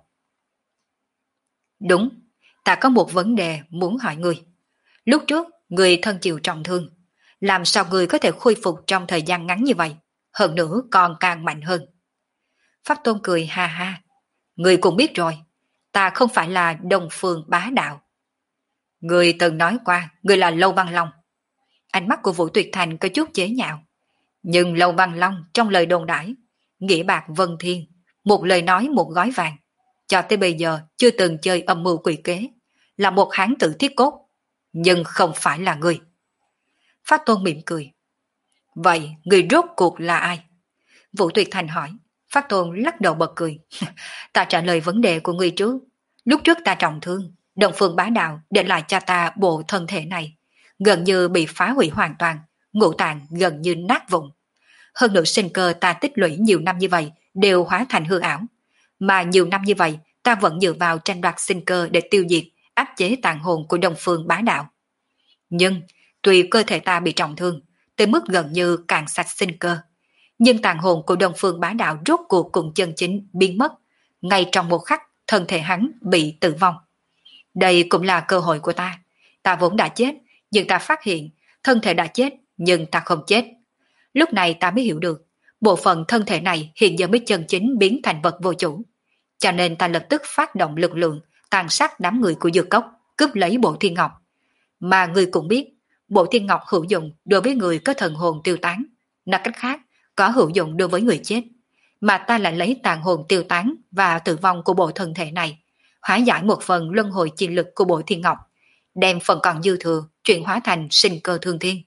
Đúng, ta có một vấn đề muốn hỏi người. Lúc trước, người thân chịu trọng thương. Làm sao người có thể khôi phục trong thời gian ngắn như vậy? Hơn nữa còn càng mạnh hơn. Pháp Tôn cười ha ha. Người cũng biết rồi, ta không phải là Đông Phương Bá Đạo. Người từng nói qua, người là Lâu Băng Long. Ánh mắt của Vũ Tuyệt Thành có chút chế nhạo. Nhưng Lâu Băng Long trong lời đồn đãi, nghĩa bạc vân thiên, một lời nói một gói vàng. Cho tới bây giờ chưa từng chơi âm mưu quỷ kế, là một hán tử thiết cốt, nhưng không phải là người. Pháp Tôn mỉm cười. Vậy người rốt cuộc là ai? Vũ Tuyệt Thành hỏi. Pháp Tôn lắc đầu bật cười. Ta trả lời vấn đề của người trước. Lúc trước ta trọng thương, Đông Phương Bá Đạo để lại cho ta bộ thân thể này, gần như bị phá hủy hoàn toàn, ngũ tạng gần như nát vụn. Hơn nữa sinh cơ ta tích lũy nhiều năm như vậy đều hóa thành hư ảo. Mà nhiều năm như vậy ta vẫn dựa vào tranh đoạt sinh cơ để tiêu diệt, áp chế tàn hồn của Đông Phương Bá Đạo. Nhưng tuy cơ thể ta bị trọng thương, tới mức gần như cạn sạch sinh cơ, nhưng tàn hồn của Đông Phương Bá Đạo rốt cuộc cùng chân chính biến mất. Ngay trong một khắc, thân thể hắn bị tử vong. Đây cũng là cơ hội của ta. Ta vốn đã chết, nhưng ta phát hiện thân thể đã chết, nhưng ta không chết. Lúc này ta mới hiểu được, bộ phận thân thể này hiện giờ mới chân chính biến thành vật vô chủ. Cho nên ta lập tức phát động lực lượng, tàn sát đám người của Dược Cốc, cướp lấy bộ thiên ngọc. Mà người cũng biết, bộ thiên ngọc hữu dụng đối với người có thần hồn tiêu tán, nói cách khác, có hữu dụng đối với người chết, mà ta lại lấy tàn hồn tiêu tán và tử vong của bộ thân thể này, hóa giải một phần luân hồi chi lực của bộ thiên ngọc, đem phần còn dư thừa chuyển hóa thành sinh cơ thương thiên.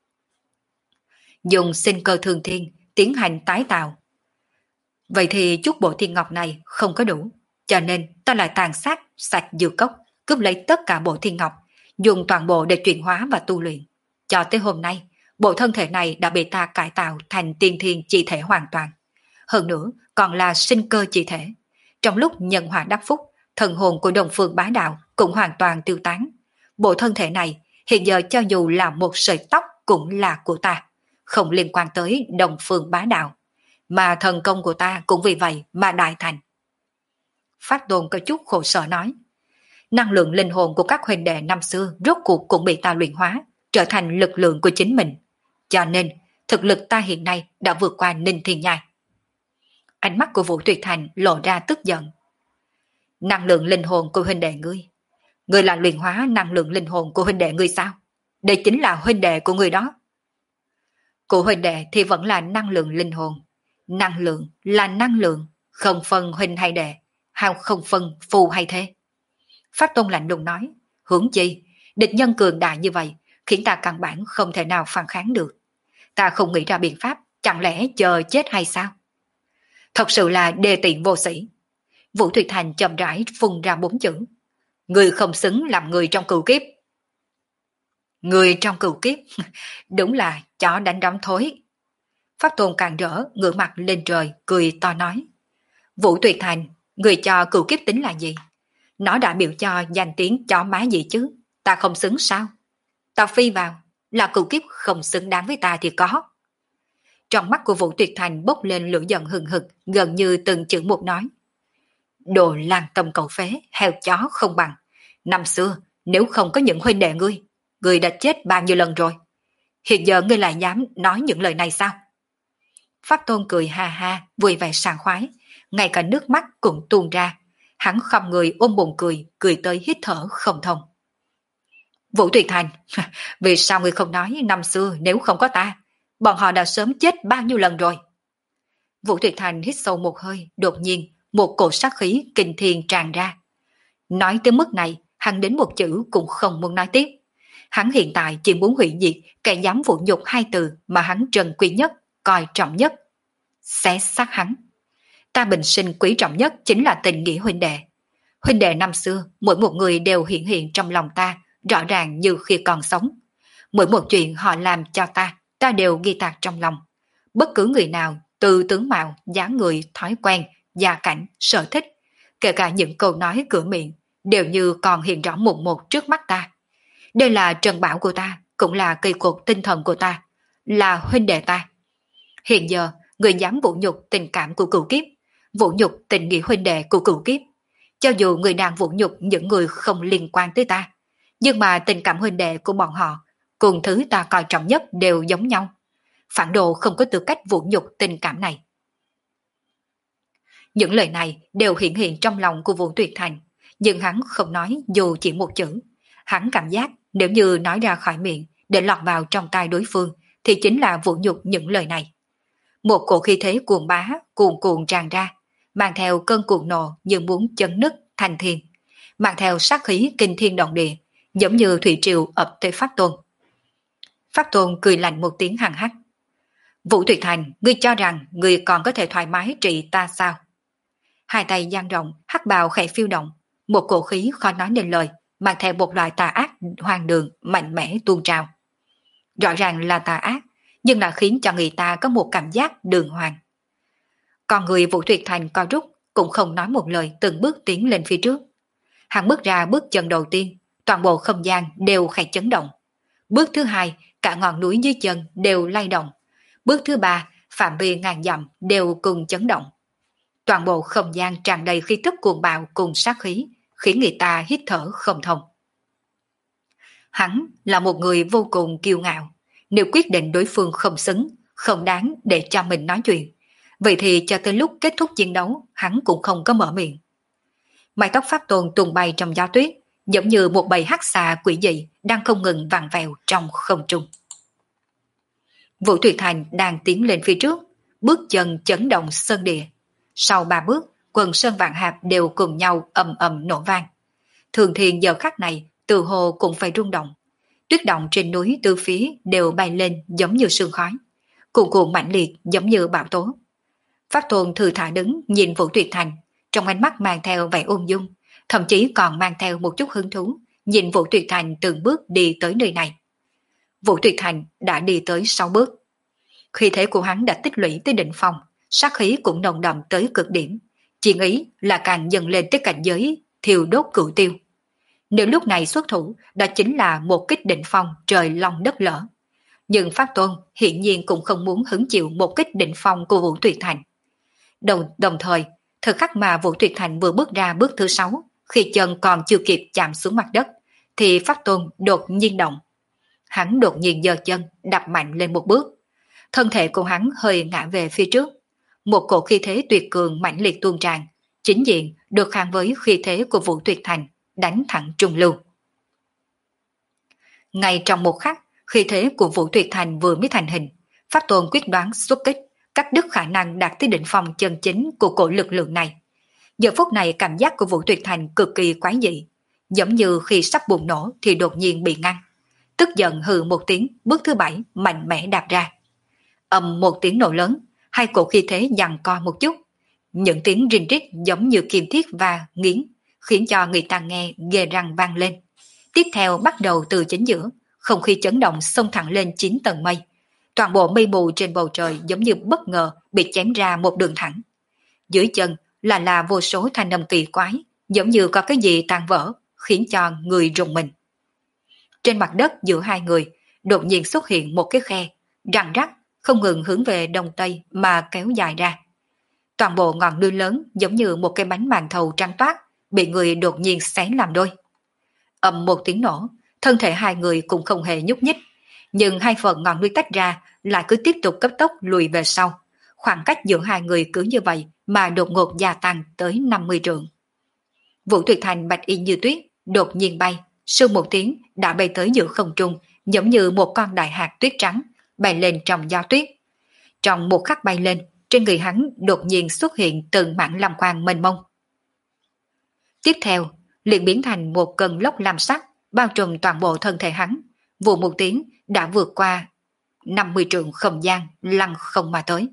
Dùng sinh cơ thương thiên tiến hành tái tạo. Vậy thì chút bộ thiên ngọc này không có đủ, cho nên ta lại tàn sát sạch dược cốc, cướp lấy tất cả bộ thiên ngọc, dùng toàn bộ để chuyển hóa và tu luyện. Cho tới hôm nay, bộ thân thể này đã bị ta cải tạo thành tiên thiên chi thể hoàn toàn. Hơn nữa, còn là sinh cơ chi thể. Trong lúc nhân họa đắc phúc, thần hồn của Đông Phương Bá Đạo cũng hoàn toàn tiêu tán. Bộ thân thể này hiện giờ cho dù là một sợi tóc cũng là của ta, không liên quan tới Đông Phương Bá Đạo. Mà thần công của ta cũng vì vậy mà đại thành. Phát Tôn có chút khổ sở nói, năng lượng linh hồn của các huynh đệ năm xưa rốt cuộc cũng bị ta luyện hóa, trở thành lực lượng của chính mình. Cho nên, thực lực ta hiện nay đã vượt qua Ninh Thiên Nhai. Ánh mắt của Vũ Tuyệt Thành lộ ra tức giận. Năng lượng linh hồn của huynh đệ ngươi, ngươi là luyện hóa năng lượng linh hồn của huynh đệ ngươi sao? Đây chính là huynh đệ của ngươi đó. Của huynh đệ thì vẫn là năng lượng linh hồn. Năng lượng là năng lượng, không phân huynh hay đệ, hay không phân phù hay thế. Pháp Tôn lạnh lùng nói, huống chi, địch nhân cường đại như vậy, khiến ta căn bản không thể nào phản kháng được. Ta không nghĩ ra biện pháp, chẳng lẽ chờ chết hay sao? Thật sự là đê tiện vô sĩ. Vũ Thủy Thành chậm rãi phun ra bốn chữ. Người không xứng làm người trong cựu kiếp. Người trong cựu kiếp, đúng là chó đánh đóng thối. Pháp Tôn càng rỡ, ngửa mặt lên trời, cười to nói. Vũ Tuyệt Thành, người cho cựu kiếp tính là gì? Nó đã biểu cho danh tiếng chó má gì chứ? Ta không xứng sao? Ta phi vào, là cựu kiếp không xứng đáng với ta thì có. Trong mắt của Vũ Tuyệt Thành bốc lên lửa giận hừng hực, gần như từng chữ một nói. Đồ lan tâm cầu phế, heo chó không bằng. Năm xưa, nếu không có những huynh đệ ngươi, ngươi đã chết bao nhiêu lần rồi. Hiện giờ ngươi lại dám nói những lời này sao? Pháp Tôn cười ha ha, vui vẻ sảng khoái, ngay cả nước mắt cũng tuôn ra. Hắn không người ôm bụng cười, cười tới hít thở không thông. Vũ Tuyệt Thành, vì sao ngươi không nói năm xưa nếu không có ta, bọn họ đã sớm chết bao nhiêu lần rồi. Vũ Tuyệt Thành hít sâu một hơi, đột nhiên một cổ sát khí kinh thiên tràn ra. Nói tới mức này, hắn đến một chữ cũng không muốn nói tiếp. Hắn hiện tại chỉ muốn hủy diệt kẻ dám vũ nhục hai từ mà hắn trân quý nhất, coi trọng nhất. Xé xác hắn. Ta bình sinh quý trọng nhất chính là tình nghĩa huynh đệ. Huynh đệ năm xưa, mỗi một người đều hiện hiện trong lòng ta, rõ ràng như khi còn sống. Mỗi một chuyện họ làm cho ta, ta đều ghi tạc trong lòng. Bất cứ người nào, từ tướng mạo, dáng người, thói quen, gia cảnh, sở thích, kể cả những câu nói cửa miệng, đều như còn hiện rõ một một trước mắt ta. Đây là trần bảo của ta, cũng là cây cột tinh thần của ta, là huynh đệ ta. Hiện giờ, người dám vũ nhục tình cảm của cửu kiếp, vũ nhục tình nghĩa huynh đệ của cửu kiếp. Cho dù người đang vũ nhục những người không liên quan tới ta, nhưng mà tình cảm huynh đệ của bọn họ cùng thứ ta coi trọng nhất đều giống nhau. Phản đồ không có tư cách vũ nhục tình cảm này. Những lời này đều hiện hiện trong lòng của Vũ Tuyệt Thành, nhưng hắn không nói dù chỉ một chữ. Hắn cảm giác nếu như nói ra khỏi miệng để lọt vào trong tai đối phương thì chính là vũ nhục những lời này. Một cổ khí thế cuồng bá, cuồn cuộn tràn ra, mang theo cơn cuồng nộ như muốn chấn nứt thành thiên, mang theo sát khí kinh thiên động địa, giống như thủy triều ập tới Pháp Tôn. Pháp Tôn cười lạnh một tiếng hằng hắc. Vũ Tuyệt Thành, ngươi cho rằng ngươi còn có thể thoải mái trị ta sao? Hai tay dang rộng, hắc bào khẽ phiêu động, một cổ khí khó nói nên lời, mang theo một loại tà ác hoang đường mạnh mẽ tuôn trào. Rõ ràng là tà ác, nhưng lại khiến cho người ta có một cảm giác đường hoàng. Còn người Vũ Tuyệt Thành co rút, cũng không nói một lời, từng bước tiến lên phía trước. Hắn bước ra bước chân đầu tiên, toàn bộ không gian đều khẽ chấn động. Bước thứ hai, cả ngọn núi dưới chân đều lay động. Bước thứ ba, phạm vi ngàn dặm đều cùng chấn động. Toàn bộ không gian tràn đầy khí tức cuồng bạo cùng sát khí, khiến người ta hít thở không thông. Hắn là một người vô cùng kiêu ngạo. Nếu quyết định đối phương không xứng, không đáng để cho mình nói chuyện, vậy thì cho tới lúc kết thúc chiến đấu, hắn cũng không có mở miệng. Mái tóc Pháp Tôn tung bay trong gió tuyết, giống như một bầy hắc xà quỷ dị đang không ngừng vặn vẹo trong không trung. Vũ Tuyệt Thành đang tiến lên phía trước, bước chân chấn động sơn địa. Sau ba bước, quần sơn vạn hạp đều cùng nhau ầm ầm nổ vang. Thường thiên giờ khắc này, từ hồ cũng phải rung động. Tuyết động trên núi từ phía đều bay lên giống như sương khói, cuồn cuộn mãnh liệt giống như bão tố. Pháp Tôn thư thả đứng nhìn Vũ Tuyệt Thành, trong ánh mắt mang theo vẻ ung dung, thậm chí còn mang theo một chút hứng thú, nhìn Vũ Tuyệt Thành từng bước đi tới nơi này. Vũ Tuyệt Thành đã đi tới sáu bước. Khí thế của hắn đã tích lũy tới đỉnh phong, sát khí cũng nồng đậm tới cực điểm, chỉ nghĩ là càng dần lên tới cảnh giới thiêu đốt cửu tiêu. Nếu lúc này xuất thủ, đó chính là một kích đỉnh phong trời long đất lở. Nhưng Pháp Tôn hiển nhiên cũng không muốn hứng chịu một kích đỉnh phong của Vũ Tuyệt Thành. Đồng, đồng thời, thời khắc mà Vũ Tuyệt Thành vừa bước ra bước thứ sáu, khi chân còn chưa kịp chạm xuống mặt đất, thì Pháp Tôn đột nhiên động. Hắn đột nhiên giơ chân, đạp mạnh lên một bước. Thân thể của hắn hơi ngã về phía trước. Một cổ khí thế tuyệt cường mãnh liệt tuôn tràn, chính diện được kháng với khí thế của Vũ Tuyệt Thành, đánh thẳng trung lưu. Ngay trong một khắc, khí thế của Vũ Tuyệt Thành vừa mới thành hình, Pháp Tôn quyết đoán xuất kích, cắt đứt khả năng đạt tới đỉnh phong chân chính của cổ lực lượng này. Giờ phút này cảm giác của Vũ Tuyệt Thành cực kỳ quái dị, giống như khi sắp bùng nổ thì đột nhiên bị ngăn. Tức giận hừ một tiếng, bước thứ bảy mạnh mẽ đạp ra. Ầm một tiếng nổ lớn, hai cổ khí thế giằng co một chút. Những tiếng rinh rít giống như kim thiết và nghiến, khiến cho người ta nghe ghê răng vang lên. Tiếp theo bắt đầu từ chính giữa, không khí chấn động xông thẳng lên chín tầng mây. Toàn bộ mây mù trên bầu trời giống như bất ngờ bị chém ra một đường thẳng. Dưới chân là là vô số thanh âm kỳ quái, giống như có cái gì tan vỡ, khiến cho người rùng mình. Trên mặt đất giữa hai người, đột nhiên xuất hiện một cái khe, răng rắc, không ngừng hướng về đông tây mà kéo dài ra. Toàn bộ ngọn núi lớn giống như một cái bánh màn thầu trắng toát, bị người đột nhiên xé làm đôi. Ầm một tiếng nổ, thân thể hai người cũng không hề nhúc nhích, nhưng hai phần ngọn núi tách ra lại cứ tiếp tục cấp tốc lùi về sau. Khoảng cách giữa hai người cứ như vậy mà đột ngột gia tăng tới năm mươi trượng. Vũ Tuyệt Thành bạch y như tuyết, đột nhiên bay, sương một tiếng đã bay tới giữa không trung, giống như một con đại hạt tuyết trắng, bay lên trong gió tuyết. Trong một khắc bay lên, trên người hắn đột nhiên xuất hiện từng mảng lam quang mênh mông. Tiếp theo, liền biến thành một cơn lốc lam sắc, bao trùm toàn bộ thân thể hắn. Vụ một tiếng đã vượt qua năm mươi trượng không gian, lăn không mà tới.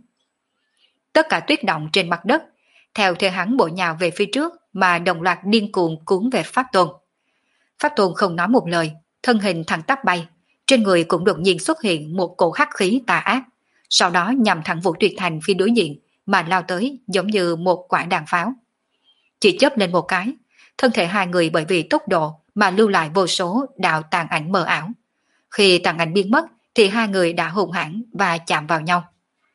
Tất cả tuyết động trên mặt đất, theo theo hắn bổ nhào về phía trước mà đồng loạt điên cuồng cuốn về Pháp Tôn. Pháp Tôn không nói một lời, thân hình thẳng tắp bay, trên người cũng đột nhiên xuất hiện một cổ hắc khí tà ác, sau đó nhằm thẳng Vũ Tuyệt Thành phía đối diện mà lao tới giống như một quả đạn pháo. Chỉ chớp lên một cái, thân thể hai người bởi vì tốc độ mà lưu lại vô số đạo tàn ảnh mờ ảo. Khi tàn ảnh biến mất thì hai người đã hùng hãn và chạm vào nhau.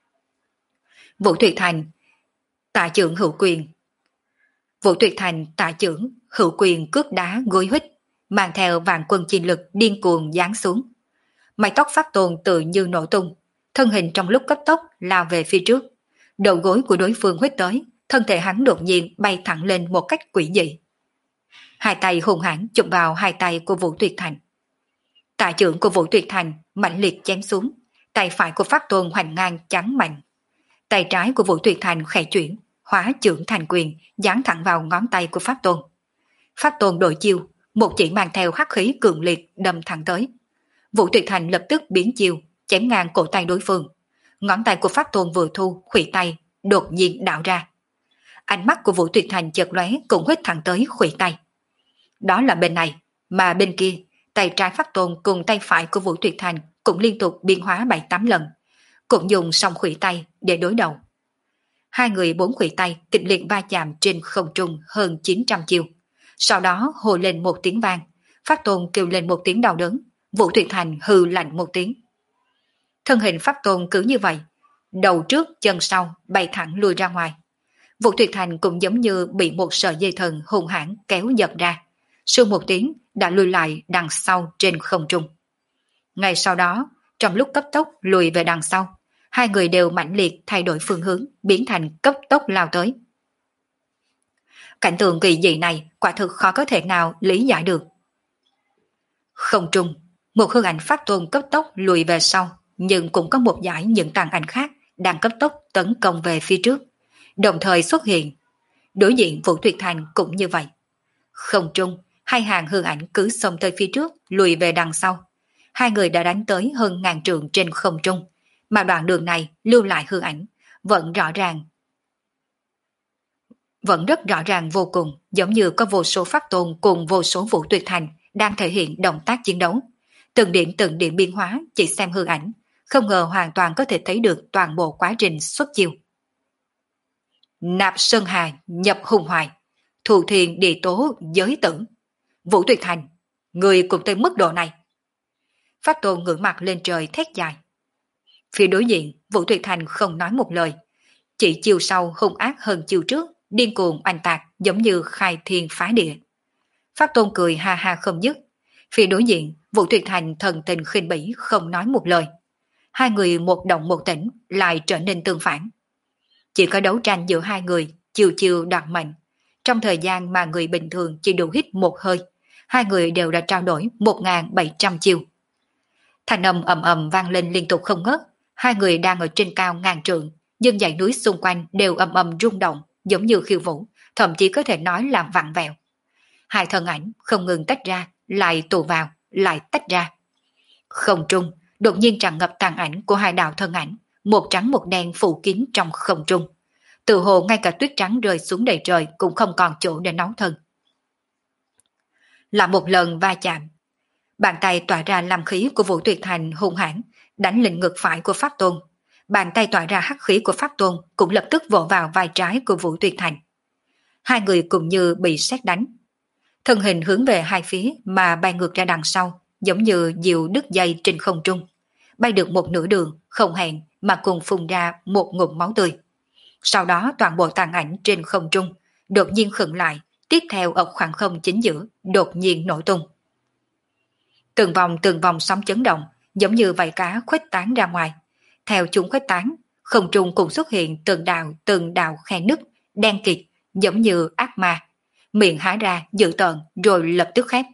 Vũ Tuyệt Thành tạ chưởng hữu quyền. Vũ Tuyệt Thành tạ chưởng hữu quyền cước đá gối huých, mang theo vạn quân chi lực điên cuồng giáng xuống. Mái tóc Pháp Tôn tự như nổ tung, thân hình trong lúc cấp tốc lao về phía trước. Đầu gối của đối phương huých tới, thân thể hắn đột nhiên bay thẳng lên một cách quỷ dị. Hai tay hùng hãn chụp vào hai tay của Vũ Tuyệt Thành. Tạ chưởng của Vũ Tuyệt Thành mạnh liệt chém xuống, tay phải của Pháp Tôn hoành ngang chắn mạnh. Tay trái của Vũ Tuyệt Thành khẽ chuyển, hóa chưởng thành quyền, giáng thẳng vào ngón tay của Pháp Tôn. Pháp Tôn đổi chiêu, một chỉ mang theo hắc khí cường liệt đâm thẳng tới. Vũ Tuyệt Thành lập tức biến chiêu, chém ngang cổ tay đối phương. Ngón tay của Pháp Tôn vừa thu, khuỷu tay đột nhiên đảo ra. Ánh mắt của Vũ Tuyệt Thành chợt lóe cũng huých thẳng tới khuỷu tay. Đó là bên này, mà bên kia, tay trái Pháp Tôn cùng tay phải của Vũ Tuyệt Thành cũng liên tục biến hóa bảy tám lần, cũng dùng song khuỷu tay để đối đầu. Hai người bốn khuỷu tay kịch liệt va chạm trên không trung hơn chín trăm chiêu. Sau đó hồ lên một tiếng vang, Pháp Tôn kêu lên một tiếng đau đớn, Vũ Tuyệt Thành hừ lạnh một tiếng. Thân hình Pháp Tôn cứ như vậy, đầu trước chân sau bay thẳng lùi ra ngoài. Vũ Tuyệt Thành cũng giống như bị một sợi dây thần hung hãn kéo giật ra, sương một tiếng đã lùi lại đằng sau trên không trung. Ngay sau đó, trong lúc cấp tốc lùi về đằng sau, hai người đều mãnh liệt thay đổi phương hướng, biến thành cấp tốc lao tới. Cảnh tượng kỳ dị này quả thực khó có thể nào lý giải được. Không trung, một hư ảnh Pháp Tôn cấp tốc lùi về sau, nhưng cũng có một dải những tàn ảnh khác đang cấp tốc tấn công về phía trước, đồng thời xuất hiện. Đối diện Vũ Tuyệt Thành cũng như vậy. Không trung, hai hàng hư ảnh cứ xông tới phía trước, lùi về đằng sau. Hai người đã đánh tới hơn ngàn trượng trên không trung, mà đoạn đường này lưu lại hư ảnh, vẫn rõ ràng. Vẫn rất rõ ràng vô cùng, giống như có vô số Pháp Tôn cùng vô số Vũ Tuyệt Thành đang thể hiện động tác chiến đấu. Từng điểm từng điểm biến hóa, chỉ xem hư ảnh, không ngờ hoàn toàn có thể thấy được toàn bộ quá trình xuất chiêu. Nạp Sơn Hà nhập hùng hoài, thù thiền địa tố giới tử. Vũ Tuyệt Thành, người cùng tới mức độ này. Pháp Tôn ngửa mặt lên trời thét dài. Phía đối diện, Vũ Tuyệt Thành không nói một lời, chỉ chiều sau hung ác hơn chiều trước, điên cuồng oanh tạc giống như khai thiên phá địa. Pháp Tôn cười ha ha không dứt. Phía đối diện, Vũ Tuyệt Thành thần tình khinh bỉ không nói một lời. Hai người một động một tĩnh lại trở nên tương phản. Chỉ có đấu tranh giữa hai người, chiều chiều đoạt mệnh. Trong thời gian mà người bình thường chỉ đủ hít một hơi, hai người đều đã trao đổi một nghìn bảy trăm chiều. Thanh âm ầm ầm vang lên liên tục không ngớt. Hai người đang ở trên cao ngàn trượng, nhưng dãy núi xung quanh đều ầm ầm rung động, giống như khiêu vũ, thậm chí có thể nói là vặn vẹo. Hai thân ảnh không ngừng tách ra, lại tụ vào, lại tách ra. Không trung, đột nhiên tràn ngập tàn ảnh của hai đạo thân ảnh, một trắng một đen phủ kín trong không trung. Từ hồ ngay cả tuyết trắng rơi xuống đầy trời cũng không còn chỗ để nấu thân. Là một lần va chạm, bàn tay tỏa ra làm khí của Vũ Tuyệt Thành hung hãn đánh lên ngực phải của Pháp Tôn. Bàn tay tỏa ra hắc khí của Pháp Tôn cũng lập tức vỗ vào vai trái của Vũ Tuyệt Thành. Hai người cùng như bị sét đánh. Thân hình hướng về hai phía mà bay ngược ra đằng sau, giống như diều đứt dây trên không trung. Bay được một nửa đường, không hẹn mà cùng phun ra một ngụm máu tươi. Sau đó toàn bộ tàn ảnh trên không trung đột nhiên khựng lại, tiếp theo ở khoảng không chính giữa đột nhiên nổ tung. Từng vòng từng vòng sóng chấn động, giống như vảy cá khuếch tán ra ngoài. Theo chúng khuếch tán, không trung cũng xuất hiện từng đạo từng đạo khe nứt, đen kịt, giống như ác ma. Miệng há ra dữ tợn rồi lập tức khép.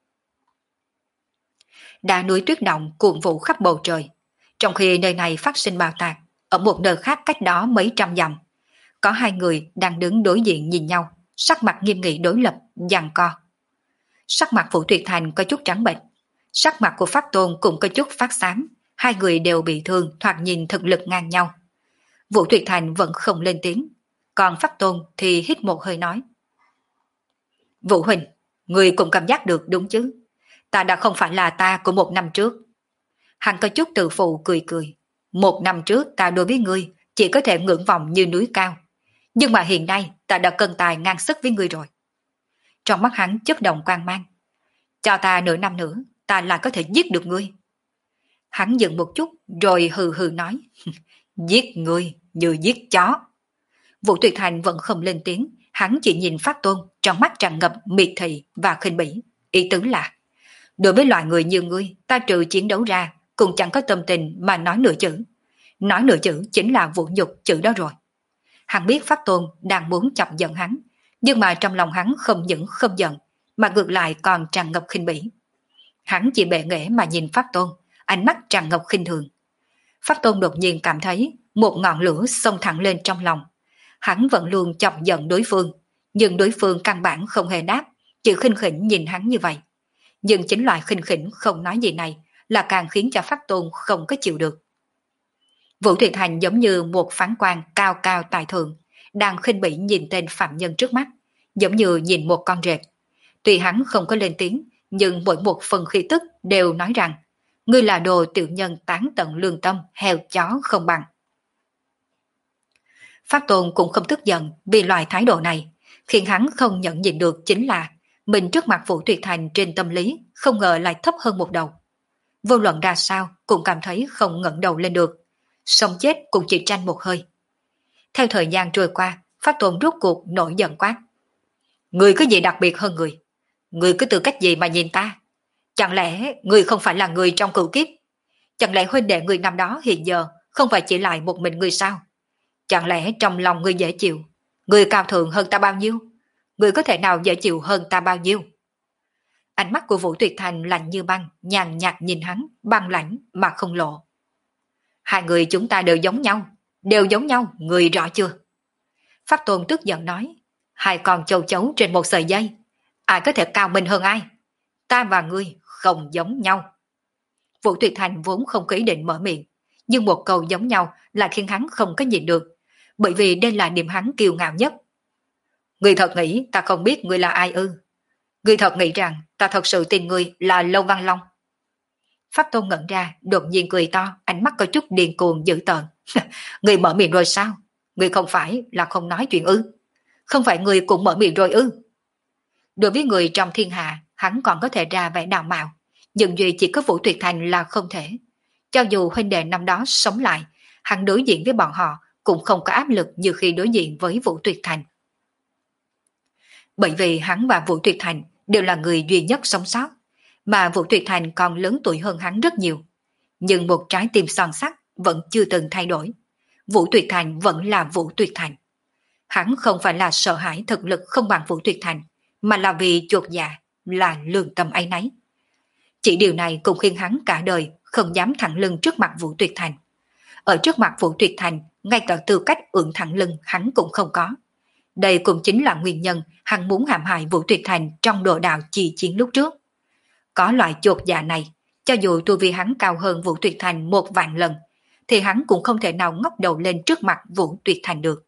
Đá núi tuyết động cuộn vũ khắp bầu trời. Trong khi nơi này phát sinh bạo tạc, ở một nơi khác cách đó mấy trăm dặm, có hai người đang đứng đối diện nhìn nhau, sắc mặt nghiêm nghị đối lập, giằng co. Sắc mặt Vũ Tuyệt Thành có chút trắng bệch, sắc mặt của Pháp Tôn cũng có chút phát xám, hai người đều bị thương, thoạt nhìn thực lực ngang nhau. Vũ Tuyệt Thành vẫn không lên tiếng, còn Pháp Tôn thì hít một hơi nói. Vũ Huỳnh, người cũng cảm giác được đúng chứ? Ta đã không phải là ta của một năm trước. Hắn có chút tự phụ cười cười. Một năm trước ta đối với ngươi chỉ có thể ngưỡng vọng như núi cao. Nhưng mà hiện nay ta đã cân tài ngang sức với ngươi rồi. Trong mắt hắn chớp động quang mang. Cho ta nửa năm nữa, ta lại có thể giết được ngươi. Hắn dừng một chút rồi hừ hừ nói. Giết ngươi như giết chó. Vũ Tuyệt Thành vẫn không lên tiếng, hắn chỉ nhìn Pháp Tôn trong mắt tràn ngập miệt thị và khinh bỉ. Ý tứ là, đối với loại người như ngươi, ta trừ chiến đấu ra, cũng chẳng có tâm tình mà nói nửa chữ. Nói nửa chữ chính là vũ nhục chữ đó rồi. Hắn biết Pháp Tôn đang muốn chọc giận hắn, nhưng mà trong lòng hắn không những không giận, mà ngược lại còn tràn ngập khinh bỉ. Hắn chỉ bệ nghệ mà nhìn Pháp Tôn, ánh mắt tràn ngập khinh thường. Pháp Tôn đột nhiên cảm thấy một ngọn lửa xông thẳng lên trong lòng. Hắn vẫn luôn chọc giận đối phương, nhưng đối phương căn bản không hề đáp, chỉ khinh khỉnh nhìn hắn như vậy. Nhưng chính loại khinh khỉnh không nói gì này là càng khiến cho Pháp Tôn không có chịu được. Vũ Thủy Thành giống như một phán quan cao cao tại thượng, đang khinh bỉ nhìn tên phạm nhân trước mắt, giống như nhìn một con rệp. Tuy hắn không có lên tiếng, nhưng mỗi một phần khí tức đều nói rằng ngươi là đồ tiểu nhân tán tận lương tâm, heo chó không bằng. Pháp Tôn cũng không tức giận vì loại thái độ này, khiến hắn không nhận nhìn được chính là mình trước mặt Vũ Tuyệt Thành trên tâm lý không ngờ lại thấp hơn một đầu. Vô luận ra sao cũng cảm thấy không ngẩng đầu lên được, sống chết cũng chỉ tranh một hơi. Theo thời gian trôi qua, Pháp Tôn rút cuộc nổi giận quát. Người có gì đặc biệt hơn người? Người có tư cách gì mà nhìn ta? Chẳng lẽ người không phải là người trong cựu kiếp? Chẳng lẽ huynh đệ người năm đó hiện giờ không phải chỉ lại một mình người sao? Chẳng lẽ trong lòng người dễ chịu? Người cao thượng hơn ta bao nhiêu? Người có thể nào dễ chịu hơn ta bao nhiêu? Ánh mắt của Vũ Tuyệt Thành lạnh như băng, nhàn nhạt nhìn hắn, băng lãnh mà không lộ. Hai người chúng ta đều giống nhau, đều giống nhau, người rõ chưa? Pháp Tôn tức giận nói, hai con châu chấu trên một sợi dây, ai có thể cao minh hơn ai? Ta và ngươi không giống nhau. Vũ Tuyệt Thành vốn không có ý định mở miệng, nhưng một câu giống nhau lại khiến hắn không có nhìn được, bởi vì đây là điểm hắn kiêu ngạo nhất. Ngươi thật nghĩ ta không biết ngươi là ai ư? Ngươi thật nghĩ rằng ta thật sự tin ngươi là Lâu Văn Long? Pháp Tôn ngẩn ra, đột nhiên cười to, ánh mắt có chút điên cuồng dữ tợn. Ngươi mở miệng rồi sao? Ngươi không phải là không nói chuyện ư? Không phải ngươi cũng mở miệng rồi ư? Đối với người trong thiên hạ, hắn còn có thể ra vẻ đạo mạo, nhưng duy chỉ có Vũ Tuyệt Thành là không thể. Cho dù huynh đệ năm đó sống lại, hắn đối diện với bọn họ cũng không có áp lực như khi đối diện với Vũ Tuyệt Thành. Bởi vì hắn và Vũ Tuyệt Thành đều là người duy nhất sống sót, mà Vũ Tuyệt Thành còn lớn tuổi hơn hắn rất nhiều. Nhưng một trái tim son sắt vẫn chưa từng thay đổi. Vũ Tuyệt Thành vẫn là Vũ Tuyệt Thành. Hắn không phải là sợ hãi thực lực không bằng Vũ Tuyệt Thành, mà là vì chuột dạ, là lương tâm áy náy. Chỉ điều này cũng khiến hắn cả đời không dám thẳng lưng trước mặt Vũ Tuyệt Thành. Ở trước mặt Vũ Tuyệt Thành, ngay cả tư cách ưỡn thẳng lưng hắn cũng không có. Đây cũng chính là nguyên nhân hắn muốn hãm hại Vũ Tuyệt Thành trong đồ đạo chi chiến lúc trước. Có loại chột dạ này, cho dù tu vi hắn cao hơn Vũ Tuyệt Thành một vạn lần, thì hắn cũng không thể nào ngóc đầu lên trước mặt Vũ Tuyệt Thành được.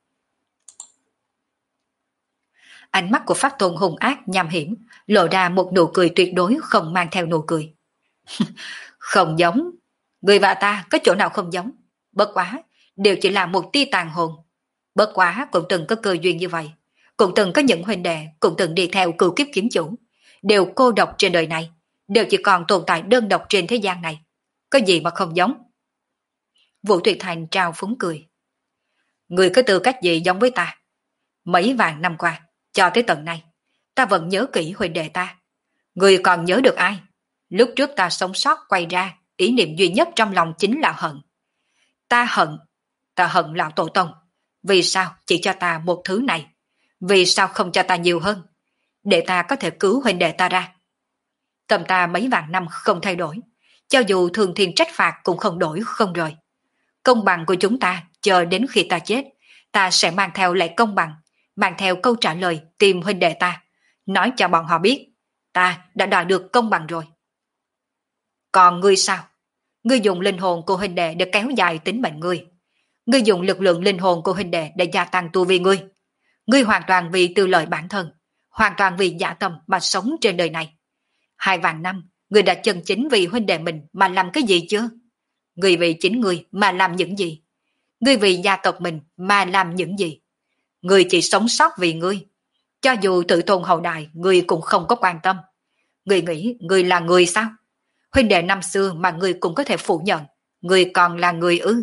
Ánh mắt của Pháp Tôn hung ác nham hiểm, lộ ra một nụ cười tuyệt đối không mang theo nụ cười. Không giống, người và ta có chỗ nào không giống, bất quá, đều chỉ là một tia tàn hồn. Bất quá cũng từng có cơ duyên như vậy, cũng từng có những huynh đệ, cũng từng đi theo cửu kiếp kiếm chủ, đều cô độc trên đời này, đều chỉ còn tồn tại đơn độc trên thế gian này. Có gì mà không giống? Vũ Tuyệt Thành trao phúng cười. Người có tư cách gì giống với ta? Mấy vạn năm qua, cho tới tận này, ta vẫn nhớ kỹ huynh đệ ta. Người còn nhớ được ai? Lúc trước ta sống sót quay ra, ý niệm duy nhất trong lòng chính là hận. Ta hận, ta hận lão tổ tông. Vì sao chỉ cho ta một thứ này? Vì sao không cho ta nhiều hơn? Để ta có thể cứu huynh đệ ta ra. Tâm ta mấy vạn năm không thay đổi, cho dù thường thiên trách phạt cũng không đổi không rời. Công bằng của chúng ta, chờ đến khi ta chết, ta sẽ mang theo lại công bằng, mang theo câu trả lời tìm huynh đệ ta, nói cho bọn họ biết, ta đã đòi được công bằng rồi. Còn ngươi sao? Ngươi dùng linh hồn của huynh đệ để kéo dài tính mệnh ngươi. Ngươi dùng lực lượng linh hồn của huynh đệ để gia tăng tu vi ngươi. Ngươi hoàn toàn vì tư lợi bản thân, hoàn toàn vì dạ tâm mà sống trên đời này. Hai vạn năm, ngươi đã chân chính vì huynh đệ mình mà làm cái gì chưa? Ngươi vì chính ngươi mà làm những gì? Ngươi vì gia tộc mình mà làm những gì? Ngươi chỉ sống sót vì ngươi. Cho dù tự tôn hậu đại, ngươi cũng không có quan tâm. Ngươi nghĩ ngươi là người sao? Huynh đệ năm xưa mà ngươi cũng có thể phủ nhận. Ngươi còn là người ư?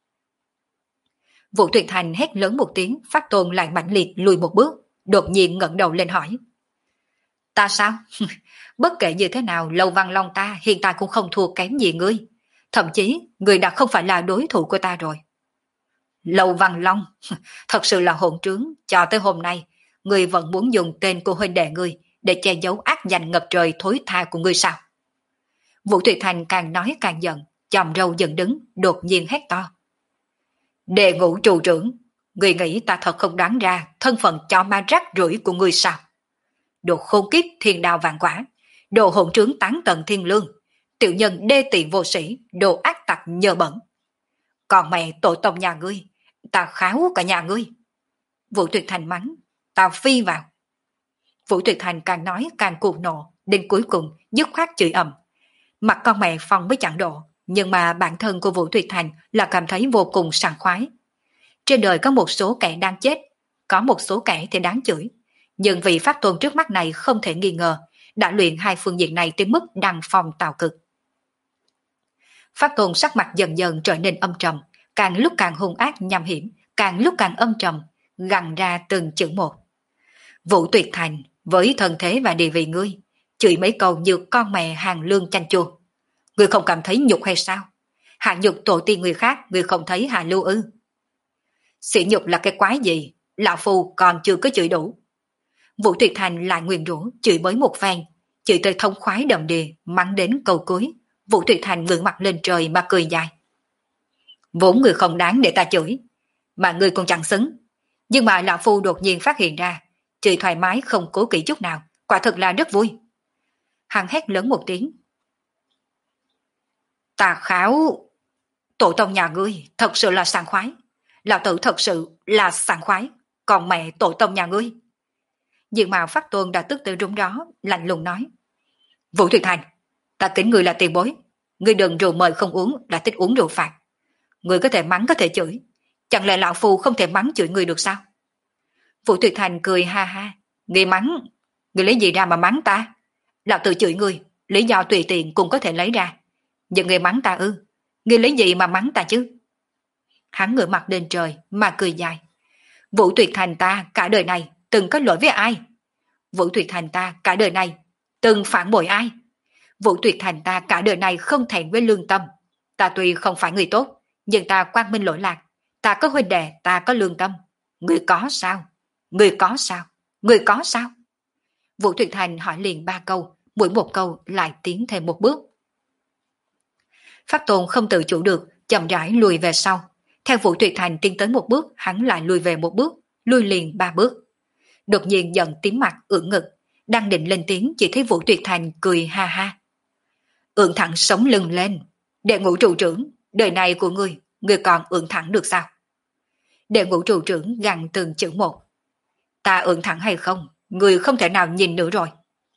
Vũ Tuyệt Thành hét lớn một tiếng, Pháp Tôn lại mãnh liệt lùi một bước, đột nhiên ngẩng đầu lên hỏi. Ta sao? Bất kể như thế nào, Lâu Văn Long ta hiện tại cũng không thua kém gì ngươi. Thậm chí, ngươi đã không phải là đối thủ của ta rồi. Lâu Văn Long, thật sự là hỗn trướng, cho tới hôm nay, ngươi vẫn muốn dùng tên của huynh đệ ngươi để che giấu ác danh ngập trời thối tha của ngươi sao? Vũ Tuyệt Thành càng nói càng giận, chòm râu dựng đứng, đột nhiên hét to. Đệ ngũ trụ trưởng, ngươi nghĩ ta thật không đoán ra thân phận cho ma rác rưởi của ngươi sao? Đồ khôn kiếp thiên đao vạn quả, đồ hỗn trướng tán tận thiên lương, tiểu nhân đê tiện vô sĩ, đồ ác tặc nhờ bẩn. Còn mẹ tổ tông nhà ngươi, ta kháo cả nhà ngươi. Vũ Tuyệt Thành mắng, ta phi vào. Vũ Tuyệt Thành càng nói càng cuồng nộ, đến cuối cùng dứt khoát chửi ầm. Mặt con mẹ phong với chặn độ, nhưng mà bản thân của Vũ Tuyệt Thành là cảm thấy vô cùng sảng khoái. Trên đời có một số kẻ đang chết, có một số kẻ thì đáng chửi. Nhưng vì Pháp Tôn trước mắt này không thể nghi ngờ, đã luyện hai phương diện này tới mức đăng phong tạo cực. Pháp Tôn sắc mặt dần dần trở nên âm trầm, càng lúc càng hung ác nham hiểm, càng lúc càng âm trầm, gằn ra từng chữ một. Vũ Tuyệt Thành, với thân thế và địa vị ngươi, chửi mấy câu như con mẹ hàng lương chanh chua. Ngươi không cảm thấy nhục hay sao? Hạ nhục tổ tiên người khác, ngươi không thấy hạ lưu ư? Sỉ nhục là cái quái gì? Lão Phu còn chưa có chửi đủ. Vũ Tuyệt Thành lại nguyền rủa chửi bới một phen, chửi tới thông khoái đầm đìa, mắng đến câu cuối, Vũ Tuyệt Thành ngẩng mặt lên trời mà cười dài. Vốn người không đáng để ta chửi, mà người còn chẳng xứng. Nhưng mà lão phu đột nhiên phát hiện ra, chửi thoải mái không cố kỵ chút nào, quả thực là rất vui. Hắn hét lớn một tiếng. Ta kháo, tổ tông nhà ngươi thật sự là sảng khoái. Lão tử thật sự là sảng khoái, còn mẹ tổ tông nhà ngươi. Nhưng mà Pháp Tôn đã tức tới rúng đó, lạnh lùng nói. Vũ Tuyệt Thành, ta kính ngươi là tiền bối. Ngươi đừng rượu mời không uống, đã thích uống rượu phạt. Ngươi có thể mắng có thể chửi. Chẳng lẽ lão phu không thể mắng chửi ngươi được sao? Vũ Tuyệt Thành cười ha ha. Ngươi mắng, ngươi lấy gì ra mà mắng ta? Lão tử chửi ngươi, lý do tùy tiện cũng có thể lấy ra. Nhưng ngươi mắng ta ư? Ngươi lấy gì mà mắng ta chứ? Hắn ngửa mặt lên trời mà cười dài. Vũ Tuyệt Thành ta cả đời này từng có lỗi với ai? Vũ Tuyệt Thành ta cả đời này từng phản bội ai? Vũ Tuyệt Thành ta cả đời này không thẹn với lương tâm. Ta tuy không phải người tốt, nhưng ta quang minh lỗi lạc. Ta có huynh đệ, ta có lương tâm. Người có sao? Người có sao? Người có sao? Vũ Tuyệt Thành hỏi liền ba câu, mỗi một câu lại tiến thêm một bước. Pháp Tôn không tự chủ được, chậm rãi lùi về sau. Theo Vũ Tuyệt Thành tiến tới một bước, hắn lại lùi về một bước, lùi liền ba bước. Đột nhiên giận tím mặt, ưỡn ngực, đang định lên tiếng chỉ thấy Vũ Tuyệt Thành cười ha ha. Ưỡn thẳng sống lưng lên, đệ ngũ trụ trưởng, đời này của ngươi, ngươi còn ưỡn thẳng được sao? Đệ ngũ trụ trưởng gằn từng chữ một. Ta ưỡn thẳng hay không, ngươi không thể nào nhìn nữa rồi.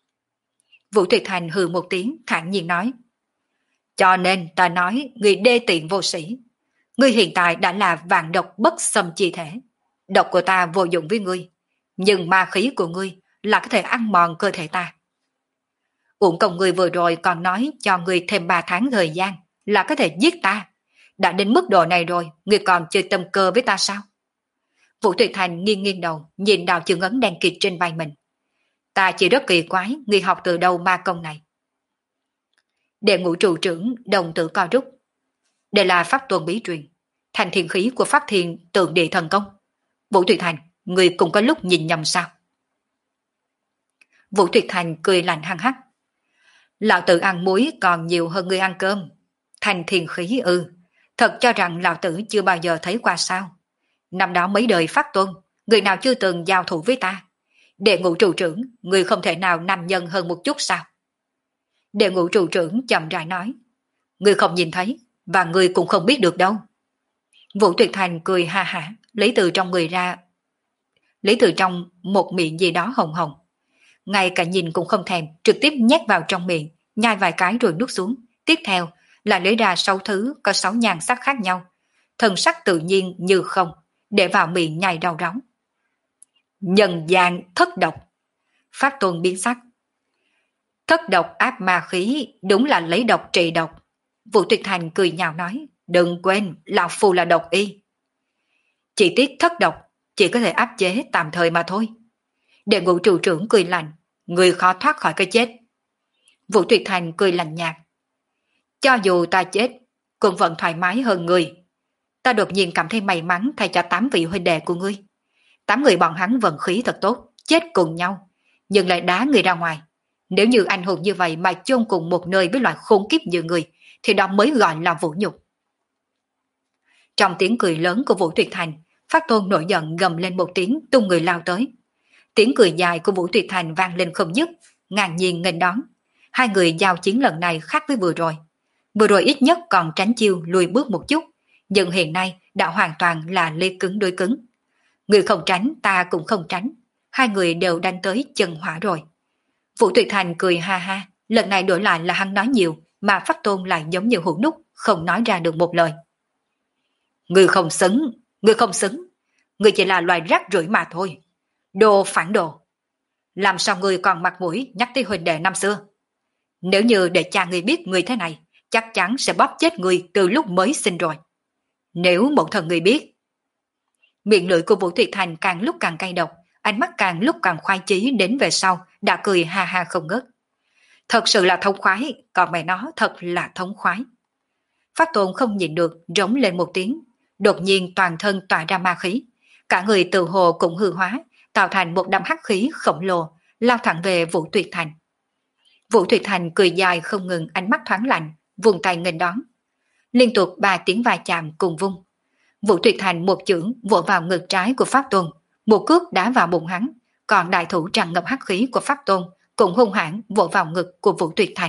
Vũ Tuyệt Thành hừ một tiếng, thản nhiên nói. Cho nên ta nói ngươi đê tiện vô sĩ. Ngươi hiện tại đã là vạn độc bất xâm chi thể. Độc của ta vô dụng với ngươi, nhưng ma khí của ngươi là có thể ăn mòn cơ thể ta. Uổng công ngươi vừa rồi còn nói cho ngươi thêm ba tháng thời gian là có thể giết ta. Đã đến mức độ này rồi, ngươi còn chơi tâm cơ với ta sao? Vũ Tuyệt Thành nghiêng nghiêng đầu, nhìn đạo chữ ấn đen kịt trên vai mình. Ta chỉ rất kỳ quái, ngươi học từ đâu ma công này? Đệ ngũ trụ trưởng đồng tử co rút. Đây là pháp tuần bí truyền, thành thiên khí của pháp thiên tượng địa thần công. Vũ Tuyệt Thành, ngươi cũng có lúc nhìn nhầm sao? Vũ Tuyệt Thành cười lạnh hăng hắc. Lão tử ăn muối còn nhiều hơn ngươi ăn cơm. Thành thiên khí ư, thật cho rằng lão tử chưa bao giờ thấy qua sao? Năm đó mấy đời pháp tuân, người nào chưa từng giao thủ với ta? Đệ ngũ trụ trưởng, người không thể nào nam nhân hơn một chút sao? Đệ ngũ trụ trưởng chậm rãi nói. Người không nhìn thấy, và người cũng không biết được đâu. Vũ Tuyệt Thành cười ha hả, lấy từ trong người ra, lấy từ trong một miệng gì đó hồng hồng. Ngay cả nhìn cũng không thèm, trực tiếp nhét vào trong miệng, nhai vài cái rồi nuốt xuống. Tiếp theo là lấy ra sáu thứ có sáu nhan sắc khác nhau, thần sắc tự nhiên như không, để vào miệng nhai rau ráu. Nhân gian thất độc. Pháp Tôn biến sắc. Thất độc áp ma khí, đúng là lấy độc trị độc. Vũ Tuyệt Thành cười nhạo nói, đừng quên, lão phu là độc y. Chỉ tiếc thất độc, chỉ có thể áp chế tạm thời mà thôi. Đệ ngũ trụ trưởng cười lạnh, người khó thoát khỏi cái chết. Vũ Tuyệt Thành cười lạnh nhạt. Cho dù ta chết, cũng vẫn thoải mái hơn người. Ta đột nhiên cảm thấy may mắn thay cho tám vị huynh đệ của ngươi. Tám người bọn hắn vận khí thật tốt, chết cùng nhau, nhưng lại đá người ra ngoài. Nếu như anh hùng như vậy mà chôn cùng một nơi với loại khốn kiếp như người, thì đó mới gọi là vũ nhục. Trong tiếng cười lớn của Vũ Tuyệt Thành, Pháp Tôn nổi giận gầm lên một tiếng, tung người lao tới. Tiếng cười dài của Vũ Tuyệt Thành vang lên không dứt, ngạc nhiên nghênh đón. Hai người giao chiến lần này khác với vừa rồi. Vừa rồi ít nhất còn tránh chiêu lùi bước một chút, nhưng hiện nay đã hoàn toàn là lê cứng đối cứng. Người không tránh, ta cũng không tránh. Hai người đều đánh tới chân hỏa rồi. Vũ Tuyệt Thành cười ha ha, lần này đổi lại là hắn nói nhiều, mà Pháp Tôn lại giống như hũ nút, không nói ra được một lời. Người không xứng, người không xứng, người chỉ là loài rác rưởi mà thôi. Đồ phản đồ. Làm sao người còn mặt mũi nhắc tới huynh đệ năm xưa? Nếu như để cha người biết người thế này, chắc chắn sẽ bóp chết người từ lúc mới sinh rồi. Nếu một thần người biết. Miệng lưỡi của Vũ Tuyệt Thành càng lúc càng cay độc, ánh mắt càng lúc càng khoái chí, đến về sau đã cười ha ha không ngớt. Thật sự là thống khoái, còn mẹ nó thật là thống khoái. Pháp Tôn không nhịn được, rống lên một tiếng, đột nhiên toàn thân tỏa ra ma khí, cả người tự hồ cũng hư hóa, tạo thành một đám hắc khí khổng lồ, lao thẳng về Vũ Tuyệt Thành. Vũ Tuyệt Thành cười dài không ngừng, ánh mắt thoáng lạnh, vùng tay nghênh đón. Liên tục ba tiếng va chạm cùng vung. Vũ Tuyệt Thành một chưởng vỗ vào ngực trái của Pháp Tôn, một cước đá vào bụng hắn, còn đại thủ tràn ngập hắc khí của Pháp Tôn cũng hung hãn vỗ vào ngực của Vũ Tuyệt Thành.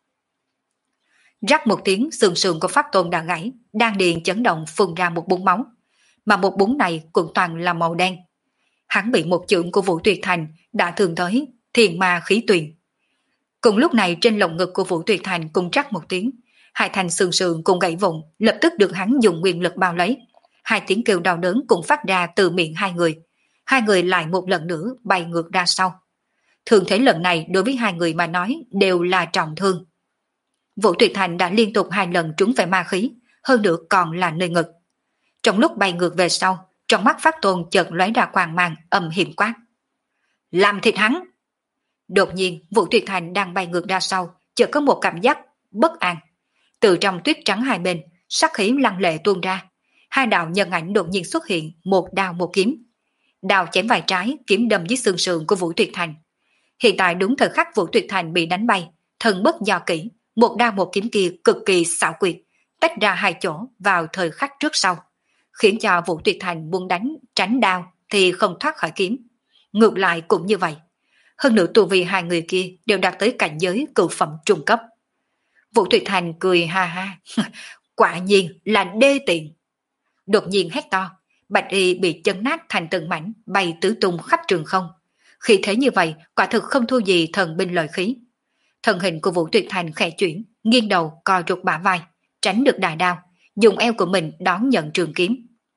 Rắc một tiếng, xương sườn của Pháp Tôn đã gãy, đan điền chấn động phun ra một búng máu, mà một búng này cũng toàn là màu đen. Hắn bị một chưởng của Vũ Tuyệt Thành đã thương tới thiền ma khí tuyền. Cùng lúc này trên lồng ngực của Vũ Tuyệt Thành cũng rắc một tiếng, hai thành xương sườn cùng gãy vụn, lập tức được hắn dùng nguyên lực bao lấy. Hai tiếng kêu đau đớn cũng phát ra từ miệng hai người. Hai người lại một lần nữa bay ngược ra sau. Thường thế lần này đối với hai người mà nói đều là trọng thương. Vũ Tuyệt Thành đã liên tục hai lần trúng phải ma khí, hơn nữa còn là nơi ngực. Trong lúc bay ngược về sau, trong mắt Pháp Tôn chợt lóe ra quang mang âm hiểm quát: làm thịt hắn! Đột nhiên Vũ Tuyệt Thành đang bay ngược ra sau, chợt có một cảm giác bất an. Từ trong tuyết trắng hai bên, sắc khí lăng lệ tuôn ra. Hai đạo nhân ảnh đột nhiên xuất hiện, một đao một kiếm. Đao chém vai trái, kiếm đâm dưới xương sườn của Vũ Tuyệt Thành. Hiện tại đúng thời khắc Vũ Tuyệt Thành bị đánh bay, thần bất do kỹ, một đao một kiếm kia cực kỳ xảo quyệt, tách ra hai chỗ vào thời khắc trước sau, khiến cho Vũ Tuyệt Thành muốn đánh tránh đao thì không thoát khỏi kiếm. Ngược lại cũng như vậy. Hơn nữa tu vi hai người kia đều đạt tới cảnh giới cửu phẩm trung cấp. Vũ Tuyệt Thành cười ha ha, quả nhiên là đê tiện. Đột nhiên hét to, bạch y bị chấn nát thành từng mảnh, bay tứ tung khắp trường không. Khi thế như vậy, quả thực không thua gì thần binh lợi khí. Thân hình của Vũ Tuyệt Thành khẽ chuyển, nghiêng đầu co rụt bả vai, tránh được đại đao, dùng eo của mình đón nhận trường kiếm.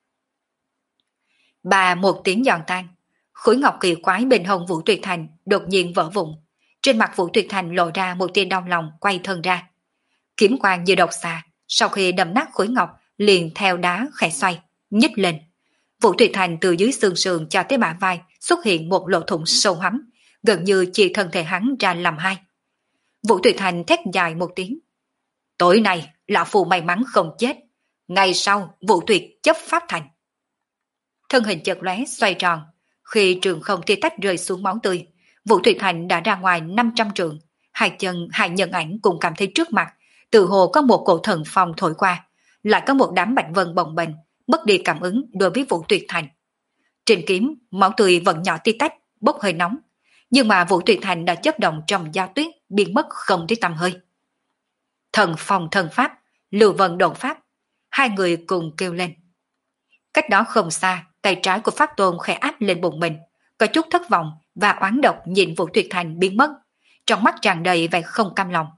Bà một tiếng giòn tan, khối ngọc kỳ quái bên hông Vũ Tuyệt Thành đột nhiên vỡ vụn. Trên mặt Vũ Tuyệt Thành lộ ra một tia đau lòng, quay thân ra. Kiếm quang như độc xà, sau khi đâm nát khối ngọc liền theo đá khẽ xoay, nhích lên. Vũ Tuyệt Thành từ dưới xương sườn cho tới bả vai xuất hiện một lỗ thủng sâu hắm, gần như chia thân thể hắn ra làm hai. Vũ Tuyệt Thành thét dài một tiếng: tối nay lão phù may mắn không chết, ngày sau Vũ Tuyệt chấp pháp thành. Thân hình chợt lóe xoay tròn, khi trường không tia tách rơi xuống máu tươi, Vũ Tuyệt Thành đã ra ngoài năm trăm trượng. Hai chân hai nhân ảnh cùng cảm thấy trước mặt tự hồ có một cổ thần phong thổi qua, lại có một đám bạch vân bồng bềnh, mất đi cảm ứng đối với Vũ Tuyệt Thành. Trên kiếm máu tươi vẫn nhỏ tí tách, bốc hơi nóng, nhưng mà Vũ Tuyệt Thành đã chất động trong giao tuyết, biến mất không thấy tăm hơi. Thần phong thần pháp, lưu vân độn pháp, hai người cùng kêu lên. Cách đó không xa, tay trái của Pháp Tôn khẽ áp lên bụng mình, có chút thất vọng và oán độc nhìn Vũ Tuyệt Thành biến mất, trong mắt tràn đầy vẻ không cam lòng.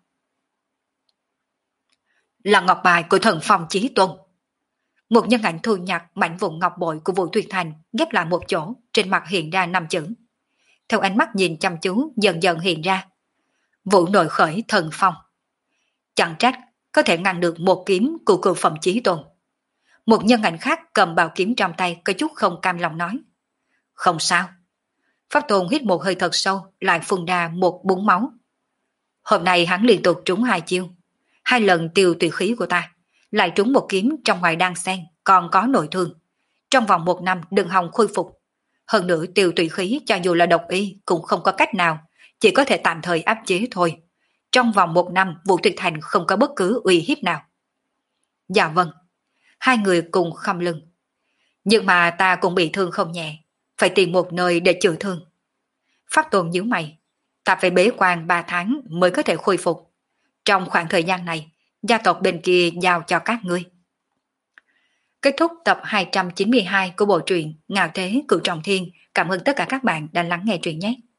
Là ngọc bài của thần phong chí tôn. Một nhân ảnh thu nhặt mảnh vụn ngọc bội của Vũ Tuyệt Thành ghép lại một chỗ, trên mặt hiện ra năm chữ. Theo ánh mắt nhìn chăm chú dần dần hiện ra: Vũ nội khởi thần phong. Chẳng trách có thể ngăn được một kiếm của cửu phẩm chí tôn. Một nhân ảnh khác cầm bảo kiếm trong tay có chút không cam lòng nói: không sao. Pháp Tôn hít một hơi thật sâu, lại phun ra một búng máu. Hôm nay hắn liên tục trúng hai chiêu, hai lần tiêu tùy khí của ta, lại trúng một kiếm trong ngoài đan sen, còn có nội thương. Trong vòng một năm đừng hòng khôi phục. Hơn nữa tiêu tùy khí cho dù là độc y cũng không có cách nào, chỉ có thể tạm thời áp chế thôi. Trong vòng một năm Vũ Tuyệt Thành không có bất cứ uy hiếp nào. Dạ vâng. Hai người cùng khom lưng. Nhưng mà ta cũng bị thương không nhẹ, phải tìm một nơi để chữa thương. Pháp Tôn nhíu mày. Ta phải bế quan ba tháng mới có thể khôi phục. Trong khoảng thời gian này, gia tộc bên kia giao cho các ngươi. Kết thúc tập hai trăm chín mươi hai của bộ truyện Ngạo Thế Cửu Trọng Thiên. Cảm ơn tất cả các bạn đã lắng nghe truyện nhé.